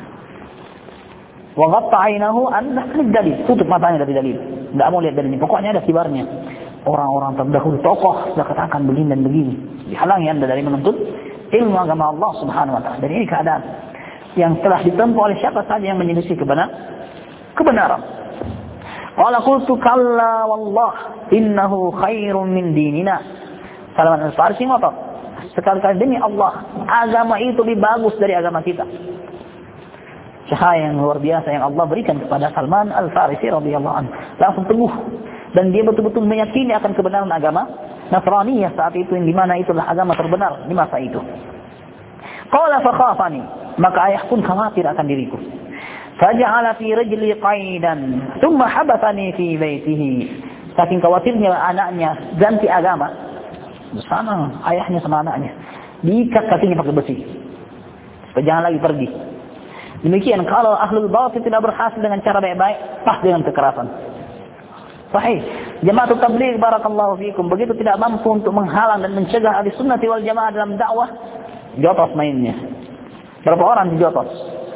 Wa ghatta 'ainahu an nahni dalil. Tutup matanya dari dalil. Enggak mau lihat dalilnya. Pokoknya ada kibarnya. Orang-orang terdahulu tokoh sudah katakan begini dan begini. Dihalangi Anda dari menuntut ilmu agama Allah Subhanahu wa taala. Dan ini keadaan yang telah ditempuh oleh siapa saja yang menyelisih kebenaran. Kebenaran. Qala qultu kalla wallah innahu khairun min dinina. Salman Al-Farisi ngotot, sekali-kali demi Allah, agama itu lebih bagus dari agama kita. Cahaya yang luar biasa yang Allah berikan kepada Salman Al-Farisi radhiyallahu anhu. Langsung teguh dan dia betul-betul meyakini akan kebenaran agama Nasraniyah saat itu, yang dimana itulah agama terbenar di masa itu. Qala fa khafani, maka ayah pun khawatir akan diriku. Faja'ala fi rijli qaidan, thumma habathani fi baitihi. Saking khawatirnya anaknya ganti agama, bersama ayahnya sama anaknya, diikat kakinya pakai besi. Supaya jangan lagi pergi. Demikian kalau ahlul batil tidak berhasil dengan cara baik-baik, pas dengan kekerasan. Sahih. Jamaah tabligh barakallahu fikum begitu tidak mampu untuk menghalang dan mencegah ahli sunnah wal jamaah dalam dakwah, jotos mainnya. Berapa orang dijotos?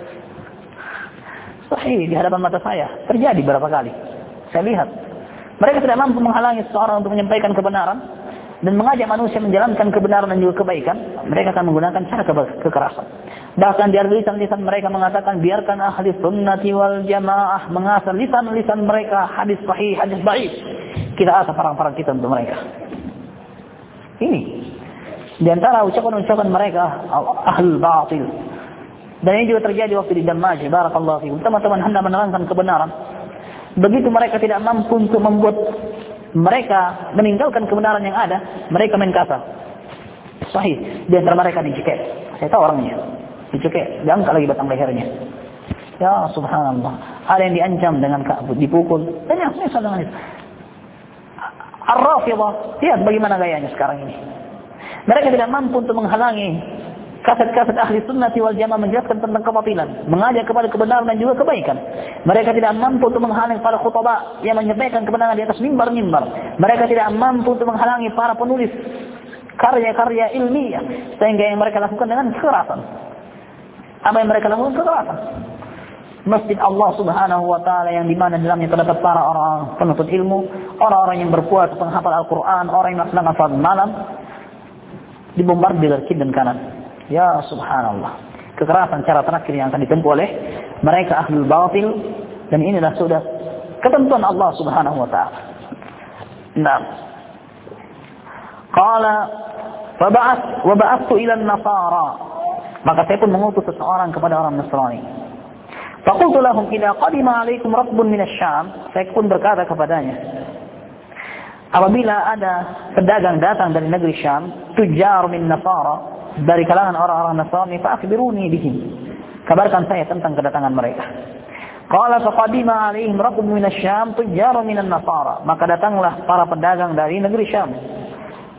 Sahih, di hadapan mata saya terjadi berapa kali. Saya lihat mereka tidak mampu menghalangi seseorang untuk menyampaikan kebenaran dan mengajak manusia menjalankan kebenaran dan juga kebaikan. Mereka akan menggunakan cara ke- kekerasan. Bahkan di lisan-lisan mereka mengatakan, biarkan ahli sunnati wal jamaah mengasah lisan-lisan mereka hadis sahih, hadis dhaif. Kita asah parang-parang kita untuk mereka. Ini di antara ucapan-ucapan mereka ahlul batil. Dan ini juga terjadi waktu di Damaj, barakallahu fikum. Teman-teman hendak menerangkan kebenaran. Begitu mereka tidak mampu untuk membuat mereka meninggalkan kebenaran yang ada, mereka main kasar. Sahih, di antara mereka dicekik. Saya tahu orangnya. Dicekik, diangkat lagi batang lehernya. Ya subhanallah. Ada yang diancam dengan dipukul. Dan yang misal dengan itu. Ar-Rafidah, lihat bagaimana gayanya sekarang ini. Mereka tidak mampu untuk menghalangi kaset-kaset ahli sunnati wal jamaah menjelaskan tentang kebatilan, mengajak kepada kebenaran dan juga kebaikan. Mereka tidak mampu untuk menghalangi para khutbah yang menyampaikan kebenaran di atas mimbar-mimbar. Mereka tidak mampu untuk menghalangi para penulis karya-karya ilmiah, sehingga yang mereka lakukan dengan kekerasan. Apa yang mereka lakukan? Kekerasan. Masjid Allah Subhanahu wa taala yang di mana dalamnya terdapat para orang penuntut ilmu, orang-orang yang berpuasa, penghafal Al-Qur'an, orang yang melaksanakan salat malam, dibombardir dari kiri dan kanan. Ya subhanallah. Kekerasan cara terakhir yang akan ditempuh oleh mereka ahlul batil, dan inilah sudah ketentuan Allah Subhanahu wa taala. Nah. Qala fa ba'ath wa ba'athtu ila an-nasara. Maka saya pun mengutus seseorang kepada orang Nasrani. Faqultu lahum idza qadima 'alaikum rakbun min asy-Syam, saya pun berkata kepadanya, apabila ada pedagang datang dari negeri Syam, tujar min Nasara, dari kalangan orang-orang Nasrani, fa akhbiruni bihim, kabarkan saya tentang kedatangan mereka. Qala faqadima 'alaihim rakbun min asy-Syam tujar min an-Nasara, maka datanglah para pedagang dari negeri Syam.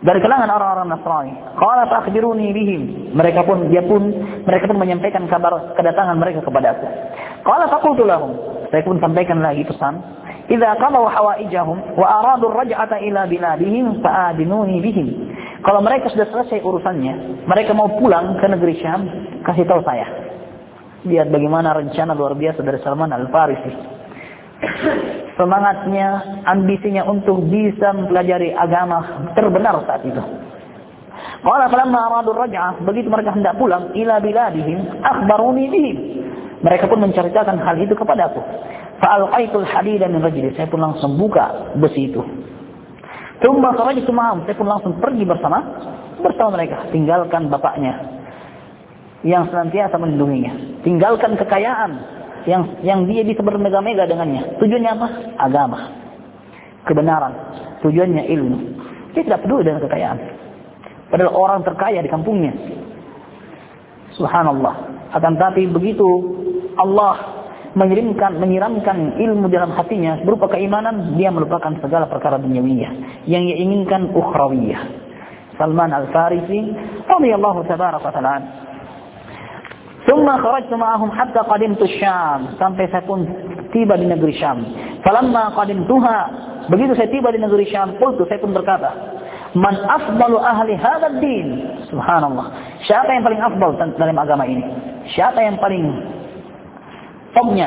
dari kalangan orang-orang Nasrani. Qala fa'khbiruni bihim. Mereka pun dia pun mereka pun menyampaikan kabar kedatangan mereka kepada aku. Qala faqultu lahum. Saya pun sampaikan lagi pesan. Idza qadaw hawaijahum wa aradu ar-raj'ata ila biladihim fa'adinuni bihim. Kalau mereka sudah selesai urusannya, mereka mau pulang ke negeri Syam, kasih tahu saya. Lihat bagaimana rencana luar biasa dari Salman Al-Farisi. Semangatnya, ambisinya untuk bisa mempelajari agama terbenar saat itu. Qala falamma aradu ar-raj'ah, begitu mereka hendak pulang ila biladihim, akhbaruni bihim. Mereka pun menceritakan hal itu kepadaku. Fa'alqaitul hadida min rajuli, saya pun langsung buka besi itu. Tsumma kharajtu ma'ahum, saya pun langsung pergi bersama bersama mereka, tinggalkan bapaknya yang senantiasa melindunginya, tinggalkan kekayaan yang yang dia bisa bermega-mega dengannya. Tujuannya apa? Agama, kebenaran, tujuannya ilmu. Dia tidak peduli dengan kekayaan. Padahal orang terkaya di kampungnya. Subhanallah. Akan tapi begitu Allah menyiramkan menyiramkan ilmu dalam hatinya berupa keimanan, dia melupakan segala perkara duniawiyah. Yang ia inginkan ukhrawiyah. Salman Al-Farisi radhiyallahu tabaraka wa ta'ala. Thumma kharajtu ma'ahum hatta qadimtu Syam, sampai saya pun tiba di negeri Syam. Falamma qadimtuha, begitu saya tiba di negeri Syam, qultu, saya pun berkata, man afdalu ahli hadzal din? Subhanallah. Siapa yang paling afdal dalam agama ini? Siapa yang paling topnya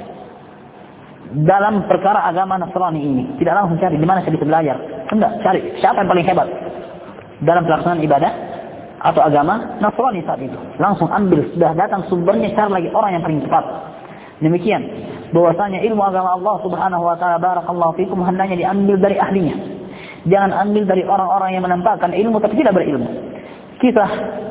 dalam perkara agama Nasrani ini? Tidak langsung cari di mana saya bisa belajar. Enggak, cari siapa yang paling hebat dalam pelaksanaan ibadah atau agama Nasrani saat itu. Langsung ambil, sudah datang sumbernya, cari lagi orang yang paling tepat. Demikian bahwasanya ilmu agama Allah Subhanahu wa taala, barakallahu fikum, hendaknya diambil dari ahlinya. Jangan ambil dari orang-orang yang menampakkan ilmu tapi tidak berilmu. Kisah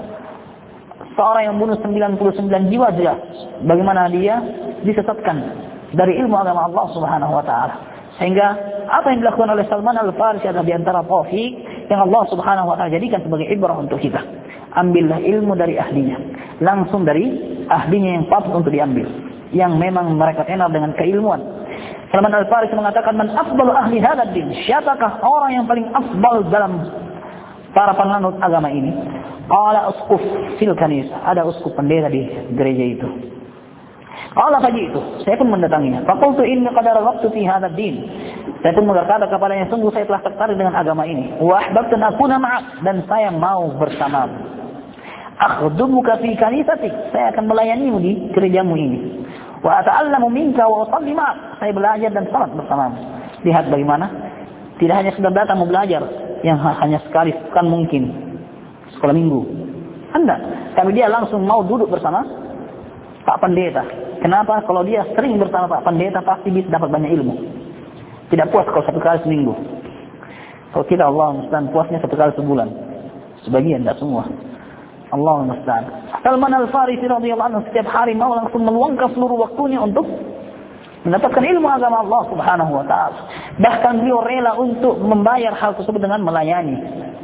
seorang yang bunuh sembilan puluh sembilan jiwa jelas bagaimana dia disesatkan dari ilmu agama Allah Subhanahu wa taala. Sehingga apa yang dilakukan oleh Salman Al-Farisi adalah di antara taufik yang Allah Subhanahu wa taala jadikan sebagai ibrah untuk kita. Ambillah ilmu dari ahlinya, langsung dari ahlinya yang patut untuk diambil, yang memang mereka kenal dengan keilmuan. Salman Al-Farisi mengatakan, man afdalu ahli hadzal din? Siapakah orang yang paling afdal dalam para penganut agama ini? Qala usquf fil kanisa, ada uskup pendeta di gereja itu. Qala faji'tu, saya pun mendatanginya. Faqultu inni qad raghibtu fi hadzal din. Saya pun berkata kepadanya, sungguh saya telah tertarik dengan agama ini. Wa ahbabtu an akuna ma'ak, dan saya mau bersamamu. Akhdumuka fi kanisatik, saya akan melayanimu di gerejamu ini. Wa ata'allamu minka wa usalli ma'ak, saya belajar dan salat bersamamu. Lihat bagaimana, tidak hanya sekedar datang mau belajar yang hanya sekali, kan mungkin sekolah minggu. Anda, tapi dia langsung mau duduk bersama Pak Pendeta. Kenapa? Kalau dia sering bersama Pak Pendeta pasti bisa dapat banyak ilmu. Tidak puas kalau satu kali seminggu. Kalau kita Allah musta'an puasnya satu kali sebulan. Sebagian, tidak semua. Allah musta'an. Salman Al-Farisi radhiyallahu anhu setiap hari mau langsung meluangkan seluruh waktunya untuk mendapatkan ilmu agama Allah Subhanahu wa taala. Bahkan beliau rela untuk membayar hal tersebut dengan melayani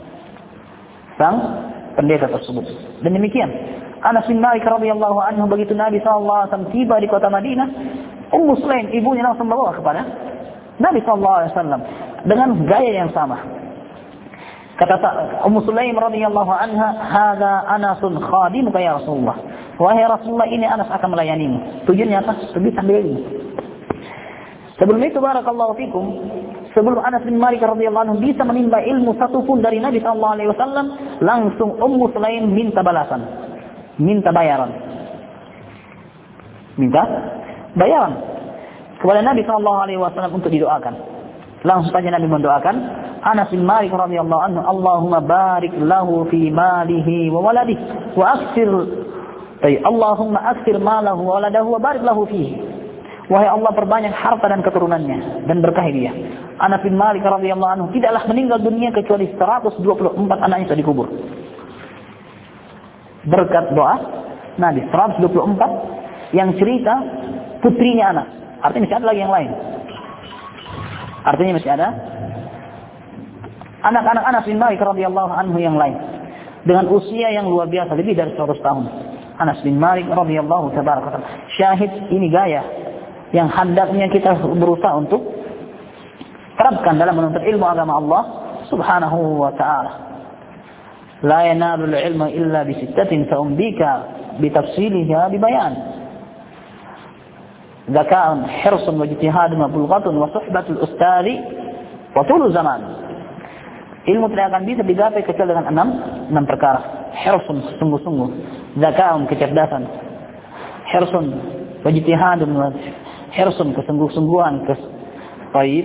sang pendeta tersebut. Dan demikian Anas bin Malik radhiyallahu anhu, begitu Nabi sallallahu alaihi wasallam tiba di kota Madinah, Ummu Sulaim ibunya langsung membawa kepada Nabi sallallahu alaihi wasallam dengan gaya yang sama. Kata Ummu Sulaim radhiyallahu anha, "Hadza Anasun khadimuka ya Rasulullah." Wahai Rasulullah, ini Anas akan melayanimu. Tujuannya apa? Lebih sambil ini. Sebelum itu barakallahu fikum, sebelum Anas bin Malik radhiyallahu anhu bisa menimba ilmu satu pun dari Nabi sallallahu alaihi wasallam, langsung Ummu Sulaim minta balasan, minta bayaran. Minta bayaran kepada Nabi sallallahu alaihi wasallam untuk didoakan. Langsung saja Nabi mendoakan Anas bin Malik radhiyallahu anhu, Allahumma barik lahu fi malihi wa waladihi wa aktsir ay Allahumma aktsir malahu wa waladahu wa barik lahu fihi. Wahai Allah, perbanyak harta dan keturunannya dan berkahi dia. Anas bin Malik radhiyallahu anhu tidaklah meninggal dunia kecuali seratus dua puluh empat anaknya sudah dikubur. Berkat doa Nabi, seratus dua puluh empat yang cerita putrinya Anas. Artinya masih ada lagi yang lain. Artinya masih ada anak-anak Anas bin Malik radhiyallahu anhu yang lain dengan usia yang luar biasa, lebih dari seratus tahun. Anas bin Malik radhiyallahu tabaraka. Syahid, ini gaya yang hendaknya kita berusaha untuk terapkan dalam menuntut ilmu agama Allah Subhanahu wa taala. La yanalul ilma illa bisittatin fa'umbika bitafsiliha bibayan. Zaka'un, hirsun wa ijtihadun wa bulghatun wa suhbatul ustadi wa tulu zaman. Ilmu tidak akan bisa digapai kecuali dengan enam enam perkara. Hirsun, sungguh-sungguh. Zaka'un, kecerdasan. Hirsun, wa ijtihadun wa hirsun, kesungguh-sungguhan, kes baik.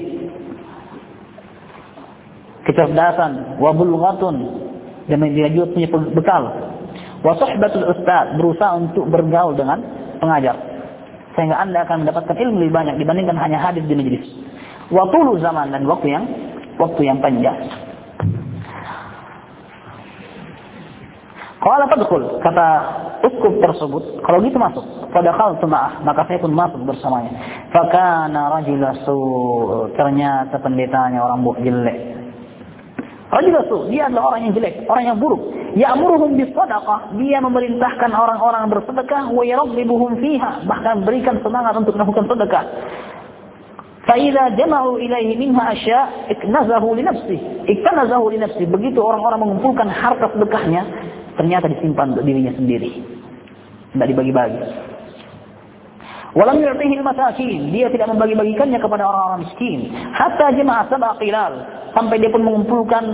Kecerdasan, wa bulghatun, dan dia juga punya bekal. Wa suhbatul ustad, berusaha untuk bergaul dengan pengajar, sehingga Anda akan mendapatkan ilmu lebih banyak dibandingkan hanya hadir di majelis. Wa tulu zaman, dan waktu yang waktu yang panjang. Qala fadkhul, kata uskuf tersebut, kalau gitu masuk. Fadakhaltu ma'ah, maka saya pun masuk bersamanya. Fakana rajula su, ternyata pendetanya orang buruk jelek. Rajula su, dia adalah orang yang jelek, orang yang buruk. Ya'muruhum bis-shadaqah, dia memerintahkan orang-orang bersedekah, wa yarghibuhum fiha, bahkan berikan semangat untuk melakukan sedekah. Fa idza jama'u ilaihi minha asya' iknazahu li nafsihi, iknazahu li nafsihi. Begitu orang-orang mengumpulkan harta sedekahnya, ternyata disimpan untuk dirinya sendiri, tidak dibagi-bagi. Walam yu'tihi al-masakin, dia tidak membagi-bagikannya kepada orang-orang miskin. Hatta jama'a sab'a qilal, sampai dia pun mengumpulkan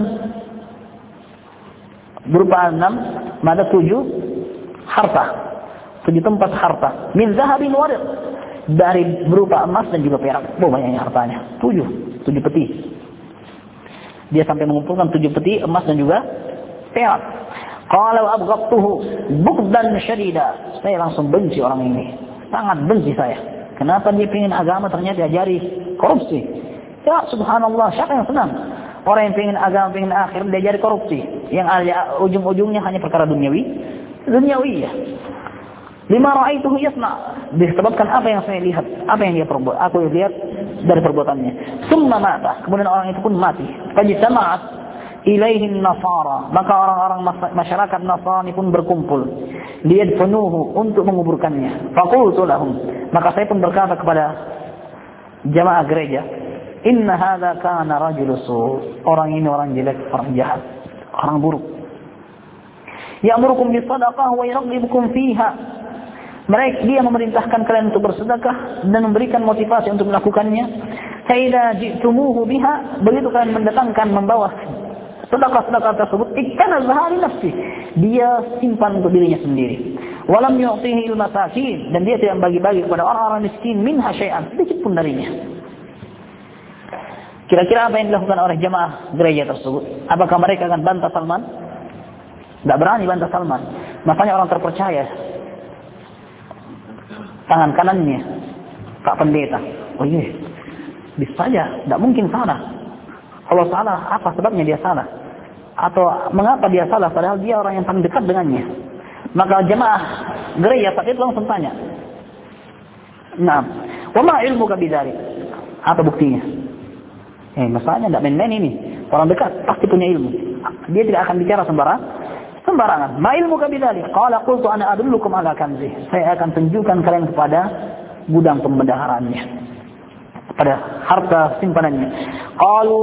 berupa enam, mada tujuh harta, tujuh tempat harta. Min zahabin warid, dari berupa emas dan juga perak. Oh, banyaknya hartanya, tujuh, tujuh peti. Dia sampai mengumpulkan tujuh peti emas dan juga perak. Qala wa abghadtuhu bughdan syadida, saya langsung benci orang ini, sangat benci saya. Kenapa dia ingin agama ternyata diajari korupsi? Ya subhanallah, siapa yang senang? Orang yang ingin agama, ingin akhir, diajari korupsi, yang ujung-ujungnya hanya perkara duniawi, duniawi ya. Lima ra'aituhu yasna, disebabkan apa yang saya lihat, apa yang dia perbuat, aku lihat dari perbuatannya. Summa mata, kemudian orang itu pun mati. Fajtama'at ilaihin nasara, maka orang-orang masyarakat Nasrani pun berkumpul. Liyadfanuhu, untuk menguburkannya. Faqultu lahum, maka saya pun berkata kepada jamaah gereja, inna hadza kana rajul su, orang ini orang jelek, orang jahat, orang buruk. Ya'murukum bis-shadaqah wa yarghibukum fiha, mereka dia memerintahkan kalian untuk bersedekah dan memberikan motivasi untuk melakukannya. Fa idza ji'tumuhu biha, begitu kalian mendatangkan, membawa sedekah-sedekah tersebut, iktanazha li nafsi, dia simpan untuk dirinya sendiri. Walam yu'tihi al-masakin, dan dia tidak bagi-bagi kepada orang-orang miskin minha syai'an, sedikit pun darinya. Kira-kira apa yang dilakukan oleh jemaah gereja tersebut? Apakah mereka akan bantah Salman? Tidak berani bantah Salman. Makanya orang terpercaya, tangan kanannya Pak Pendeta, oh iya, bisa saja, tidak mungkin salah. Kalau salah, apa sebabnya dia salah? Atau mengapa dia salah padahal dia orang yang paling dekat dengannya? Maka jemaah gereja saat itu langsung tanya, nah, wa ma ilmuka bidzalik? Apa buktinya? Eh, masalahnya tidak main-main ini. Orang dekat pasti punya ilmu. Dia tidak akan bicara sembarang, sembarangan. Ma ilmuka bidzalik? Qala qultu ana adullukum ala kanzi. Saya akan tunjukkan kalian kepada gudang pembendaharaannya, pada harta simpanannya. Qalu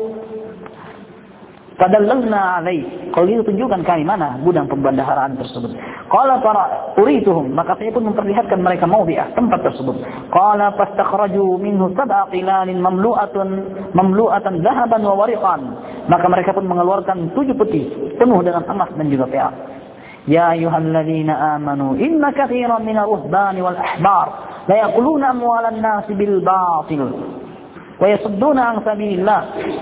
fadallalna alaih, kalau itu tunjukkan kami mana gudang pembendaharaan tersebut. Qala para urituhum, maka saya pun memperlihatkan mereka mawdi'ah, tempat tersebut. Qala fastakhraju minhu sab'a qilalin mamlu'atun mamlu'atan dhahaban wa wariqan, maka mereka pun mengeluarkan tujuh peti penuh dengan emas dan juga perak. Ya ayyuhalladzina amanu inna katsiran minal ruhbani wal ahbar la yaquluna amwalan nasi bil batil wa yasudduna an sabilillah.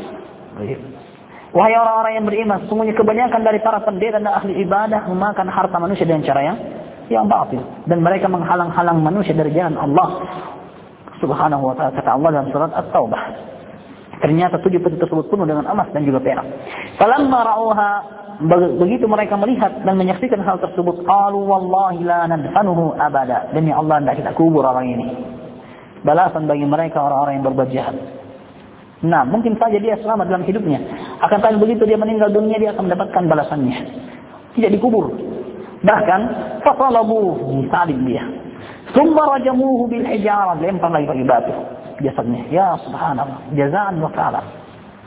Wahai orang-orang yang beriman, sesungguhnya kebanyakan dari para pendeta dan ahli ibadah memakan harta manusia dengan cara yang yang batil, dan mereka menghalang-halang manusia dari jalan Allah Subhanahu wa ta'ala. Kata Allah dalam surat At-Taubah, ternyata tujuh peti tersebut penuh dengan emas dan juga perak. Falamma ra'uha, begitu mereka melihat dan menyaksikan hal tersebut, qalu wallahi la nadfanuhu abada, demi Allah tidak kita kubur orang ini. Balasan bagi mereka orang-orang yang berbuat jahat. Nah, mungkin saja dia selamat dalam hidupnya, akan tapi begitu dia meninggal dunia dia akan mendapatkan balasannya, tidak dikubur. Bahkan fasalabu, disalib dia. Tsumma rajamuhu bil hijarah, lempar lagi pakai batu jasadnya. Ya subhanallah, jazaan wa qala.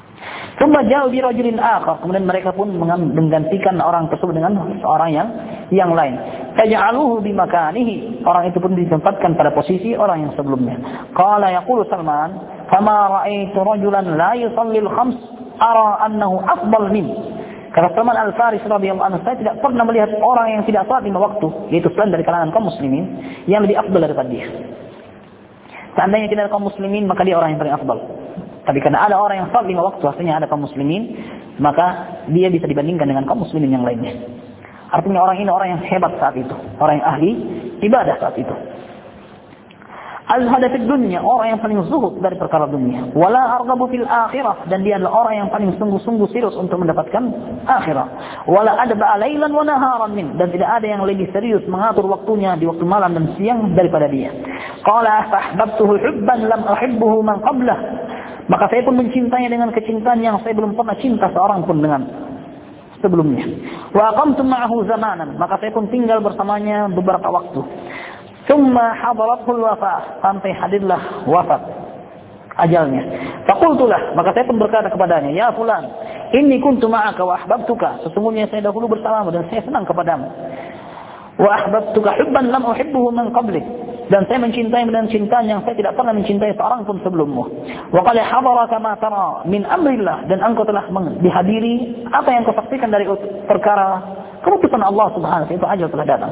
Tsumma ja'u bi rajulin akhar, kemudian mereka pun menggantikan orang tersebut dengan seorang yang yang lain. Taj'aluhu bi makanihi, orang itu pun ditempatkan pada posisi orang yang sebelumnya. Qala yaqulu Salman, "Fama ra'aitu rajulan la yusalli al-khams ara annahu afdal min." Kata Salman Al-Farisi radhiyallahu anhu, saya tidak pernah melihat orang yang tidak salat lima waktu, yaitu selain dari kalangan kaum muslimin, yang lebih afdal daripada dia. Seandainya tidak ada kaum muslimin, maka dia orang yang paling afdal. Tapi karena ada orang yang salat lima waktu, artinya ada kaum muslimin, maka dia bisa dibandingkan dengan kaum muslimin yang lainnya. Artinya orang ini orang yang hebat saat itu, orang yang ahli ibadah saat itu. Al-hada fid dunya, orang yang paling zuhud dari perkara dunia. Wala arghabu fil akhirah, dan dia adalah orang yang paling sungguh-sungguh serius untuk mendapatkan akhirat. Wala adba lailan wa naharan min, dan tidak ada yang lebih serius mengatur waktunya di waktu malam dan siang daripada dia. Qala fahbabtuhu hubban lam uhibbuhu man qablah. Maka saya pun mencintainya dengan kecintaan yang saya belum pernah cinta seorang pun dengan sebelumnya. Wa aqamtu ma'ahu zamanan, maka saya pun tinggal bersamanya beberapa waktu. Tsumma hadaratul wafah, sampai hadirlah wafat ajalnya. Faqultulah, maka saya pun berkata kepadanya, "Ya fulan, inni kuntu ma'aka wa ahbabtuka." Sesungguhnya saya dahulu bersamamu dan saya senang kepadamu. Wa ahbabtuka hubban lam uhibbuhu min qablik. Dan saya mencintaimu dengan cintaan yang saya tidak pernah mencintai seorang pun sebelummu. Wa qad hadaraka ma tara min amrillah, dan engkau telah dihadiri apa yang kau saksikan dari perkara keputusan Allah Subhanahu wa taala, itu ajal telah datang.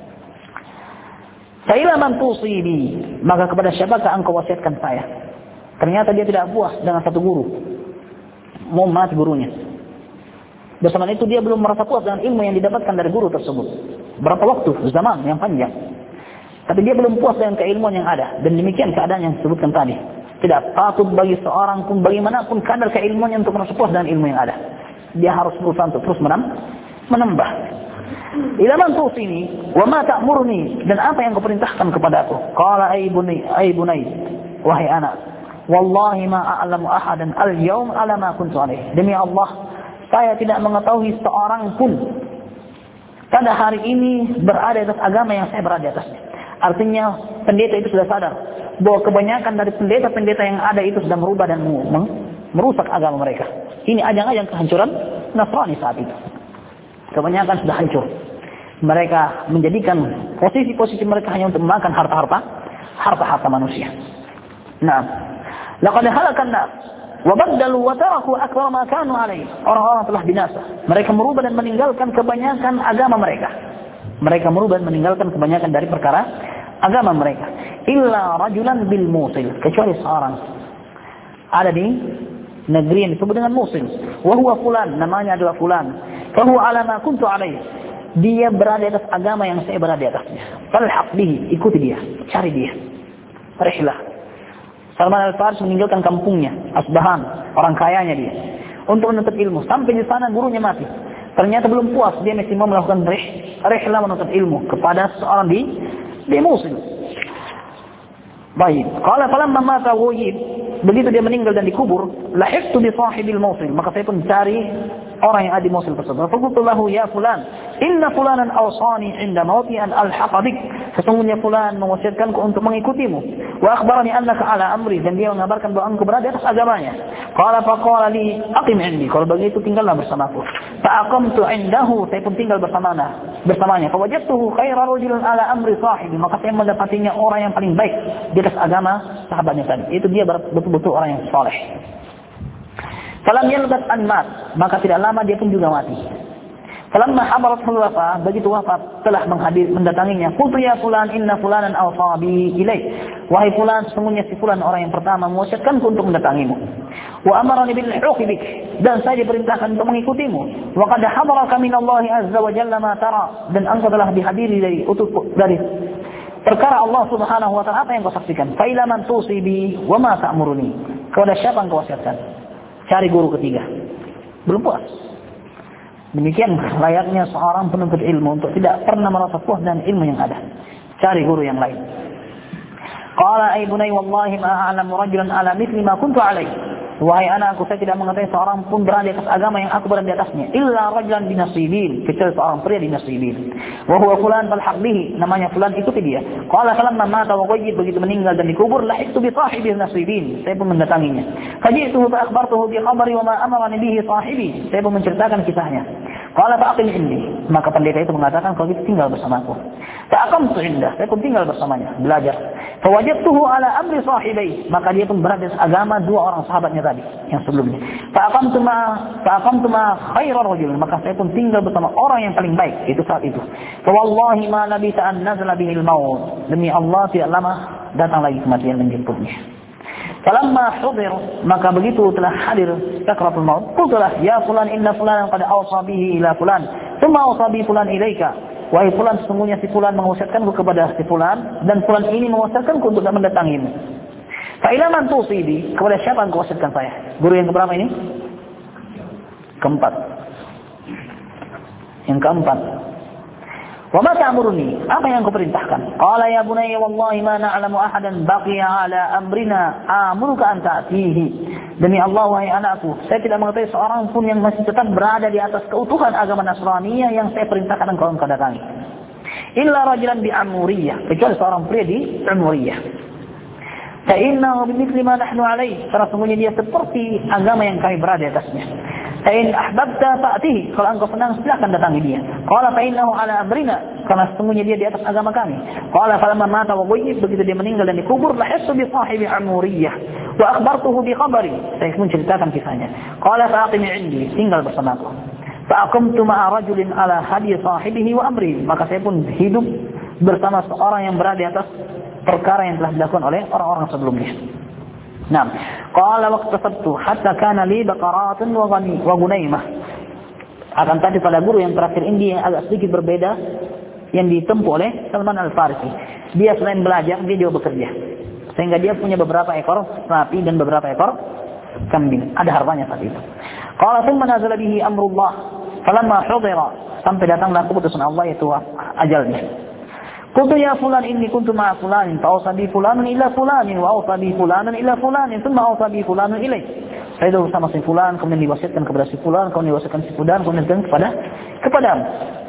Fa'ila man tusibi, maka kepada siapakah engkau wasiatkan saya? Ternyata dia tidak puas dengan satu guru, mau mati gurunya. Bersama itu dia belum merasa puas dengan ilmu yang didapatkan dari guru tersebut. Berapa waktu, zaman yang panjang. Tapi dia belum puas dengan keilmuan yang ada. Dan demikian keadaan yang disebutkan tadi. Tidak patut bagi seorang pun, bagaimanapun kadar keilmuannya untuk merasa puas dengan ilmu yang ada. Dia harus berusaha untuk terus menambah. Ila man tusini wa ma ta'murni, dan apa yang kau perintahkan kepadaku? Qala ay bunay ay bunay, wahai anak, wallahi ma a'lamu ahadan al-yawm ala ma kuntu alaih. Demi Allah, saya tidak mengetahui seorang pun pada hari ini berada di atas agama yang saya berada di atasnya. Artinya pendeta itu sudah sadar bahwa kebanyakan dari pendeta-pendeta yang ada itu sudah merubah dan merusak agama mereka. Ini ajang-ajang kehancuran Nasrani saat itu. Kebanyakan sudah hancur. Mereka menjadikan posisi-posisi mereka hanya untuk memakan harta-harta harta-harta manusia. Nah, laqad halakan nas wa baddalu wa taraku akbar ma kanu alaihi. Orang-orang telah binasa. Mereka merubah dan meninggalkan kebanyakan agama mereka. Mereka merubah dan meninggalkan kebanyakan dari perkara agama mereka. Illa rajulan bil Musil, kecuali seorang ada di negeri yang disebut dengan Musil. Wa huwa fulan, namanya adalah fulan. Fa huwa ala ma kuntu alaihi. Dia berada di atas agama yang saya berada di atasnya. Falhaq bihi, ikuti dia, cari dia. Rihlah. Salman Al-Farisi meninggalkan kampungnya, Asbahan, orang kayanya dia, untuk menuntut ilmu. Sampai di sana gurunya mati. Ternyata belum puas, dia masih mau melakukan rih, rihlah menuntut ilmu kepada seorang di di Musil. Baik. Qala falamma mata ghuyib, begitu dia meninggal dan dikubur, lahiqtu bi sahibil Musil, maka saya pun cari orang yang ada di Musil tersebut. Faqultu lahu ya fulan, inna fulanan awsani 'inda mauti an alhaqa bik. Sesungguhnya fulan mewasiatkanku untuk mengikutimu. Wa akhbarani annaka ala amri, dan dia mengabarkan bahwa engkau berada di atas agamanya. Qala faqala li aqim 'indi, kalau begitu tinggallah bersamaku. Fa aqamtu 'indahu, saya pun tinggal bersamanya. Bersamanya. Fa wajadtuhu khairan rajulan ala amri sahibi, maka saya mendapatinya orang yang paling baik di atas agama sahabatnya tadi. Itu dia betul-betul orang yang saleh. Falam yalbat an mat, maka tidak lama dia pun juga mati. Falamma hadaratul wafah, begitu wafat telah menghadir mendatanginya. Qultu ya fulan inna fulanan awsa bi ilaik. Wahai fulan, sesungguhnya si fulan orang yang pertama mewasiatkanku untuk mendatangimu. Wa amarani bil huqi bik, dan saya diperintahkan untuk mengikutimu. Wa qad hadaraka min Allah azza wa jalla ma tara, dan engkau telah dihadiri dari utus dari perkara Allah Subhanahu wa taala apa yang kau saksikan. Fa ila man tusibi wa ma ta'muruni, kepada siapa engkau wasiatkan? Cari guru ketiga. Belum puas. Demikian layaknya seorang penuntut ilmu untuk tidak pernah merasa puas dengan ilmu yang ada. Cari guru yang lain. Qala ay bunay wallahi ma a'lamu rajulan ala mithli ma kuntu alaihi. wahai anakku, saya tidak mengetahui seorang pun berada di atas agama yang aku berada di atasnya, illa rajulan binasibin, kecuali seorang pria di nasibin. Wa huwa fulan falhaq bihi, namanya fulan, ikuti dia. Qala falamma mata wa ghayyib, begitu meninggal dan dikubur, lahiqtu bi sahibi nasibin, saya pun mendatanginya. Faji'tuhu fa akhbartuhu bi khabari wa ma amarani bihi sahibi, saya pun menceritakan kisahnya. Qala fa aqim indi, maka pendeta itu mengatakan, kalau gitu tinggal bersamaku. Fa aqamtu indah, saya pun tinggal bersamanya, belajar. Fa wajadtuhu ala amri sahibi, maka dia pun berada di agama dua orang sahabatnya tadi yang sebelumnya. Fa aqamtu ma fa aqamtu ma khairar rajul, maka saya pun tinggal bersama orang yang paling baik itu saat itu. Fa wallahi ma labisa an nazala bihi al-maut, demi Allah tidak lama datang lagi kematian menjemputnya. Falamma hudir, maka begitu telah hadir sakratul maut, qultulah ya fulan inna fulan qad awsa bihi ila fulan, thumma awsa bi fulan ilaika. Wahai fulan, sesungguhnya si fulan mewasiatkanku kepada si fulan, dan fulan ini mewasiatkanku untuk mendatangimu. Fa ila man tusibi, kepada siapa engkau wasiatkan saya? Guru yang keberapa ini? Keempat. Yang keempat. Wa ma ta'muruni, apa yang kau perintahkan? Qala ya bunayya wallahi ma na'lamu ahadan baqiya ala amrina amuruka an ta'tihi. Demi Allah wahai anakku, saya tidak mengetahui seorang pun yang masih tetap berada di atas keutuhan agama Nasraniyah yang saya perintahkan engkau engkau datangi. Illa rajulan bi Amuriyah, kecuali seorang pria di Amuriyah. Fa innahu bimithli ma nahnu alaih, karena sesungguhnya dia seperti agama yang kami berada di atasnya. Fa in ahbabta fa'tihi, kalau engkau senang silakan datangi dia. Qala fa innahu ala amrina, karena sesungguhnya dia di atas agama kami. Qala falamma mata wa ghayyib, begitu dia meninggal dan dikubur, lahissu bi sahibi Amuriyah wa akhbartuhu bi khabari, saya pun ceritakan kisahnya. Qala fa aqim 'indi, tinggal bersamaku. Fa aqamtu ma'a rajulin ala hadi sahibihi wa amri, maka saya pun hidup bersama seorang yang berada di atas perkara yang telah dilakukan oleh orang-orang sebelumnya. Nah, qala waqtasabtu hatta kana li baqaratun wa ghani wa gunaimah. Akan tadi pada guru yang terakhir ini yang agak sedikit berbeda yang ditempuh oleh Salman Al-Farisi. Dia selain belajar, dia juga bekerja. Sehingga dia punya beberapa ekor sapi dan beberapa ekor kambing. Ada hartanya saat itu. Qala thumma nazala bihi amrullah falamma hudira, sampai datanglah keputusan Allah, yaitu ajalnya. Qultu ya fulan inni kuntu ma'a fulanin fa awsa bi fulanin ila fulanin wa awsa bi fulanin ila fulanin thumma awsa bi fulanin ilaih. Saya itu bersama si fulan, kemudian diwasiatkan kepada si fulan, kemudian diwasiatkan si fulan, kemudian kepada kepadamu.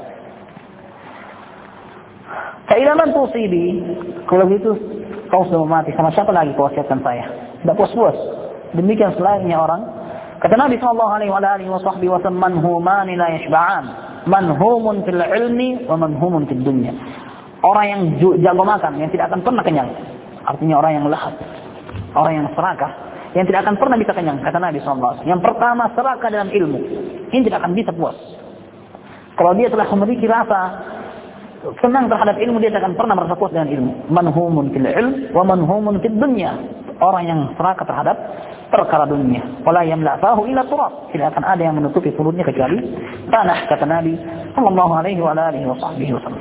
Fa ila man tusibi, kalau gitu kau sudah mati, sama siapa lagi kau wasiatkan saya? Tidak puas-puas. Demikian selainnya orang. Kata Nabi sallallahu alaihi wa alihi wasallam, manhumani la yashba'an, manhumun fil ilmi wa manhumun fid dunya. Orang yang jago makan, yang tidak akan pernah kenyang. Artinya orang yang lahap, orang yang serakah, yang tidak akan pernah bisa kenyang. Kata Nabi sallallahu alaihi wasallam, yang pertama serakah dalam ilmu, ini tidak akan bisa puas. Kalau dia telah memiliki rasa senang terhadap ilmu, dia tidak akan pernah merasa puas dengan ilmu. Manhumun fil ilm wa manhumun fid dunya. Orang yang serakah terhadap perkara dunia. Wala yamla fahu illa turab. Tidak akan ada yang menutupi mulutnya kecuali tanah, kata Nabi sallallahu alaihi wa alihi wasallam.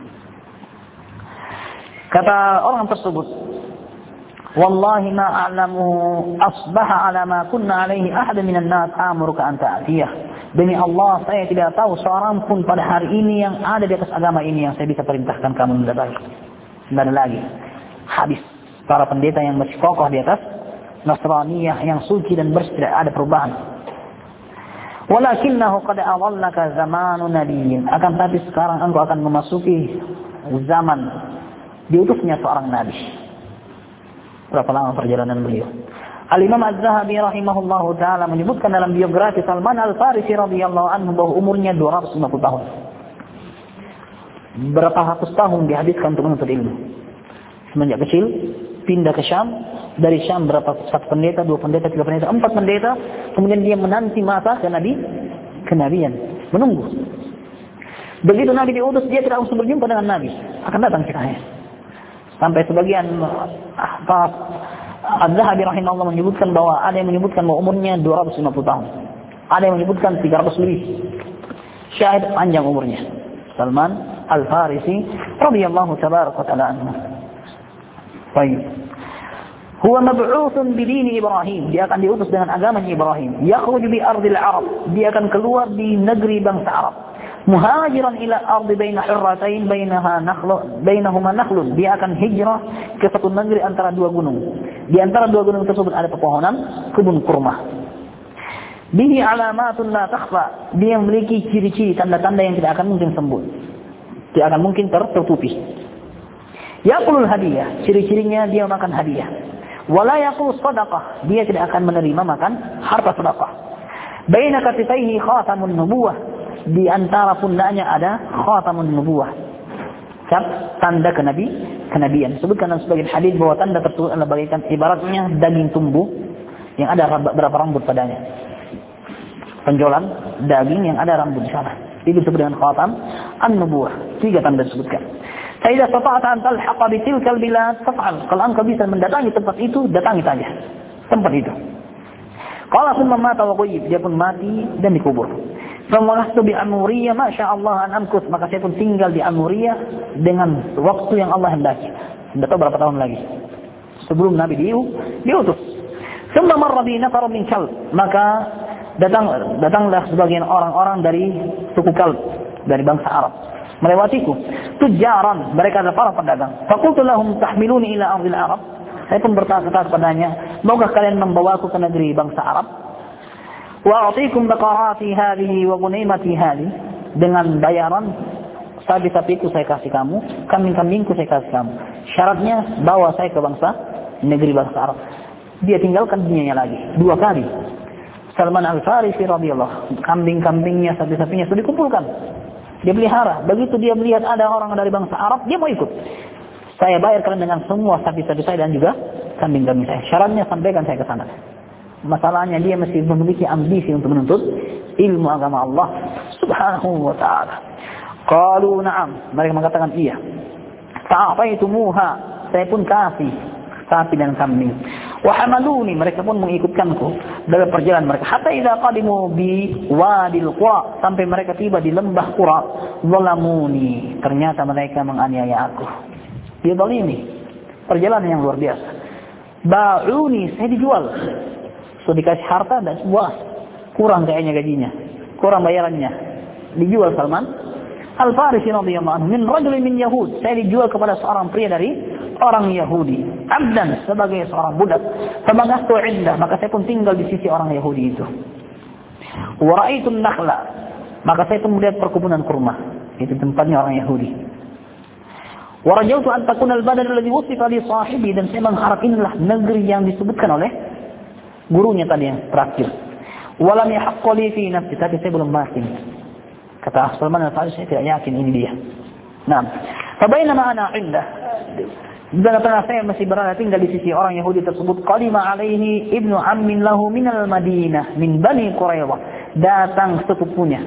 Kata orang tersebut, wallahi ma a'lamu asbaha ala ma kunna alaihi ahad minan nas amuruka an ta'tiyah. Demi Allah, saya tidak tahu seorang pun pada hari ini yang ada di atas agama ini yang saya bisa perintahkan kamu mendatangi. Tidak ada lagi. Habis. Para pendeta yang masih kokoh di atas Nasraniyah yang suci dan bersih, tidak ada perubahan. Walakinnahu qad awallaka zamanu nabiyyin. Akan tapi sekarang engkau akan memasuki zaman diutusnya seorang nabi. Berapa lama perjalanan beliau? Al-Imam Az-Zahabi rahimahullahu taala menyebutkan dalam biografi Salman Al-Farisi radhiyallahu anhu bahwa umurnya dua ratus lima puluh tahun. Berapa ratus tahun dihabiskan untuk menuntut ilmu. Semenjak kecil pindah ke Syam, dari Syam berapa, satu pendeta, dua pendeta, tiga pendeta, empat pendeta, kemudian dia menanti masa ke nabi kenabian, menunggu. Begitu Nabi diutus, dia tidak langsung berjumpa dengan Nabi, akan datang ceritanya. Sampai sebagian ahbab Az-Zahabi rahimahullah menyebutkan bahwa ada yang menyebutkan bahwa umurnya dua ratus lima puluh tahun. Ada yang menyebutkan tiga ratus lebih. Syahid panjang umurnya. Salman Al-Farisi radhiyallahu tabaraka wa ta'ala anhu. Baik. Huwa mab'utsun bi dini Ibrahim. Dia akan diutus dengan agama Ibrahim. Yakhruju bi ardil Arab. Dia akan keluar di negeri bangsa Arab. Muhajiran ila ardi baina hurratain bainaha nakhlu bainahuma nakhlun. Dia akan hijrah ke satu negeri antara dua gunung. Di antara dua gunung tersebut ada pepohonan kebun kurma. Bihi alamatun la takhfa. Dia memiliki ciri-ciri tanda-tanda yang tidak akan mungkin sembunyi. Tidak akan mungkin tertutupi. Yaqulul hadiah, ciri-cirinya dia makan hadiah. Wala yaqul sadaqah, dia tidak akan menerima makan harta sedekah. Baina katifaihi khatamun nubuwah, di antara pundaknya ada khatamun nubuwah. Tanda kenabi, kenabian. Sebutkan dalam sebagian hadis bahwa tanda tersebut adalah bagaikan ibaratnya daging tumbuh yang ada berapa rambut padanya. Penjualan daging yang ada rambut di sana. Itu disebut dengan khatam an-nubuwah. Tiga tanda disebutkan. Faidah istata'ta an talhaqa bi tilkal bilad faf'al. Kalau engkau bisa mendatangi tempat itu, datangi saja tempat itu. Qala thumma mata wa ghaib, dia pun mati dan dikubur. Famalastu bi Amuriyah masyaallah an amkus, maka saya pun tinggal di Amuriyah dengan waktu yang Allah hendaki. Tidak tahu berapa tahun lagi. Sebelum Nabi diu, diutus. Thumma marra bi nafar min kalb, maka datang datanglah sebagian orang-orang dari suku Kalb, dari bangsa Arab. Melewatiku. Tujaran, mereka adalah para pedagang. Faqultu lahum tahmiluni ila ardil Arab. Saya pun berkata kepadanya, maukah kalian membawaku ke negeri bangsa Arab? Wa a'tikum baqarati hadhihi wa ghunaimati hadhihi. Dengan bayaran sapi-sapiku saya kasih kamu, kambing-kambingku saya kasih kamu. Syaratnya bawa saya ke bangsa negeri bangsa Arab. Dia tinggalkan dunianya lagi dua kali. Salman Al-Farisi radhiyallahu, kambing-kambingnya, sapi-sapinya sudah dikumpulkan. Dia pelihara. Begitu dia melihat ada orang dari bangsa Arab, dia mau ikut. Saya bayar kalian dengan semua sapi-sapi saya dan juga kambing-kambing saya. Syaratnya sampaikan saya ke sana. Masalahnya dia masih memiliki ambisi untuk menuntut ilmu agama Allah Subhanahu wa taala. Qalu na'am, mereka mengatakan iya. Fa'afaitumuha, saya pun kasih sapi dan kambing. Wa hamaluni, mereka pun mengikutkanku dalam perjalanan mereka. Hatta idza qadimu bi wadil qura, sampai mereka tiba di lembah Qura, zalamuni, ternyata mereka menganiaya aku. Dia zalimi. Perjalanan yang luar biasa. Ba'uni, saya dijual. So dikasih harta dan sebuah kurang kayaknya gajinya, kurang bayarannya. Dijual Salman Al-Farisi radhiyallahu anhu min rajulin min Yahud. Saya dijual kepada seorang pria dari orang Yahudi, abdan, sebagai seorang budak. Famagastu indah, maka saya pun tinggal di sisi orang Yahudi itu. Wa ra'aitun nakhla, maka saya pun melihat perkebunan kurma. Itu tempatnya orang Yahudi. Wa rajautu an takuna al-badal alladhi wusifa li sahibi, dan saya mengharap inilah negeri yang disebutkan oleh gurunya tadi yang terakhir. Wa lam yahaqqa li fi nafsi, tapi saya belum yakin. Kata Salman Al-Farisi, saya tidak yakin ini dia. Nah, fa bainama ana indah, dan tengah saya masih berada tinggal di sisi orang Yahudi tersebut, qalima alaihi ibnu ammin lahu minal Madinah min Bani Quraidah, datang sepupunya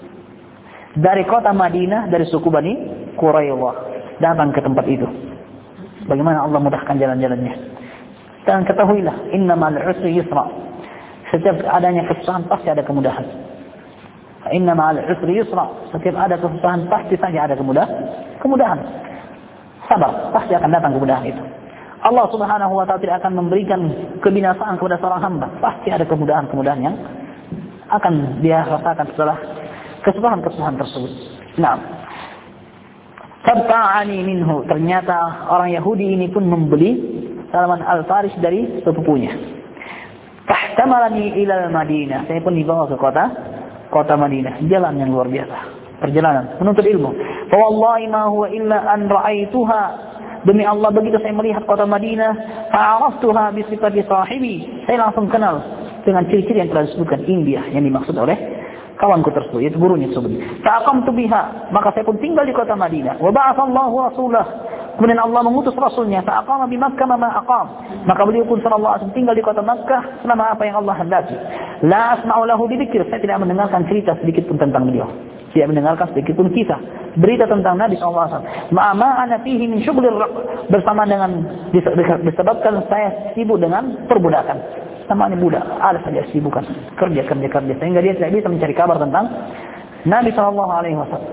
dari kota Madinah, dari suku Bani Quraidah, datang ke tempat itu. Bagaimana Allah mudahkan jalan-jalannya. Dan ketahuilah, innamal usri yusra, setiap adanya kesusahan pasti ada kemudahan. Innamal usri yusra, setiap ada kesusahan pasti saja ada kemudahan. Kemudahan. Sabar, pasti akan datang kemudahan itu. Allah Subhanahu wa taala tidak akan memberikan kebinasaan kepada seorang hamba. Pasti ada kemudahan-kemudahan yang akan dia rasakan setelah kesusahan-kesusahan tersebut. Nah, Fabta'ani minhu, ternyata orang Yahudi ini pun membeli Salman Al-Faris dari sepupunya. Fahtamalani ilal Madinah, saya pun dibawa ke kota kota Madinah. Jalan yang luar biasa, perjalanan menuntut ilmu. Fa wallahi ma huwa illa an ra'aituha, demi Allah begitu saya melihat kota Madinah, fa'araftuha bi sifati sahibi, saya langsung kenal dengan ciri-ciri yang telah disebutkan. India yang dimaksud oleh kawanku tersebut, yaitu gurunya tersebut. Fa'aqamtu biha, maka saya pun tinggal di kota Madinah. Wa ba'atsallahu rasulah, kemudian Allah mengutus rasulnya. Fa'aqama bi Makkah ma aqam, maka beliau pun sallallahu alaihi wasallam tinggal di kota Makkah selama apa yang Allah hendaki. La asma'u lahu bidzikr, saya tidak mendengarkan cerita sedikit pun tentang beliau, tidak mendengarkan sedikit pun kisah berita tentang Nabi sallallahu alaihi wasallam. Ma'ama ana fihi min syughlir, bersama dengan disebabkan saya sibuk dengan perbudakan. Namanya budak, ada saja sibukan kerja kerja kerja sehingga dia tidak bisa mencari kabar tentang Nabi sallallahu alaihi wasallam.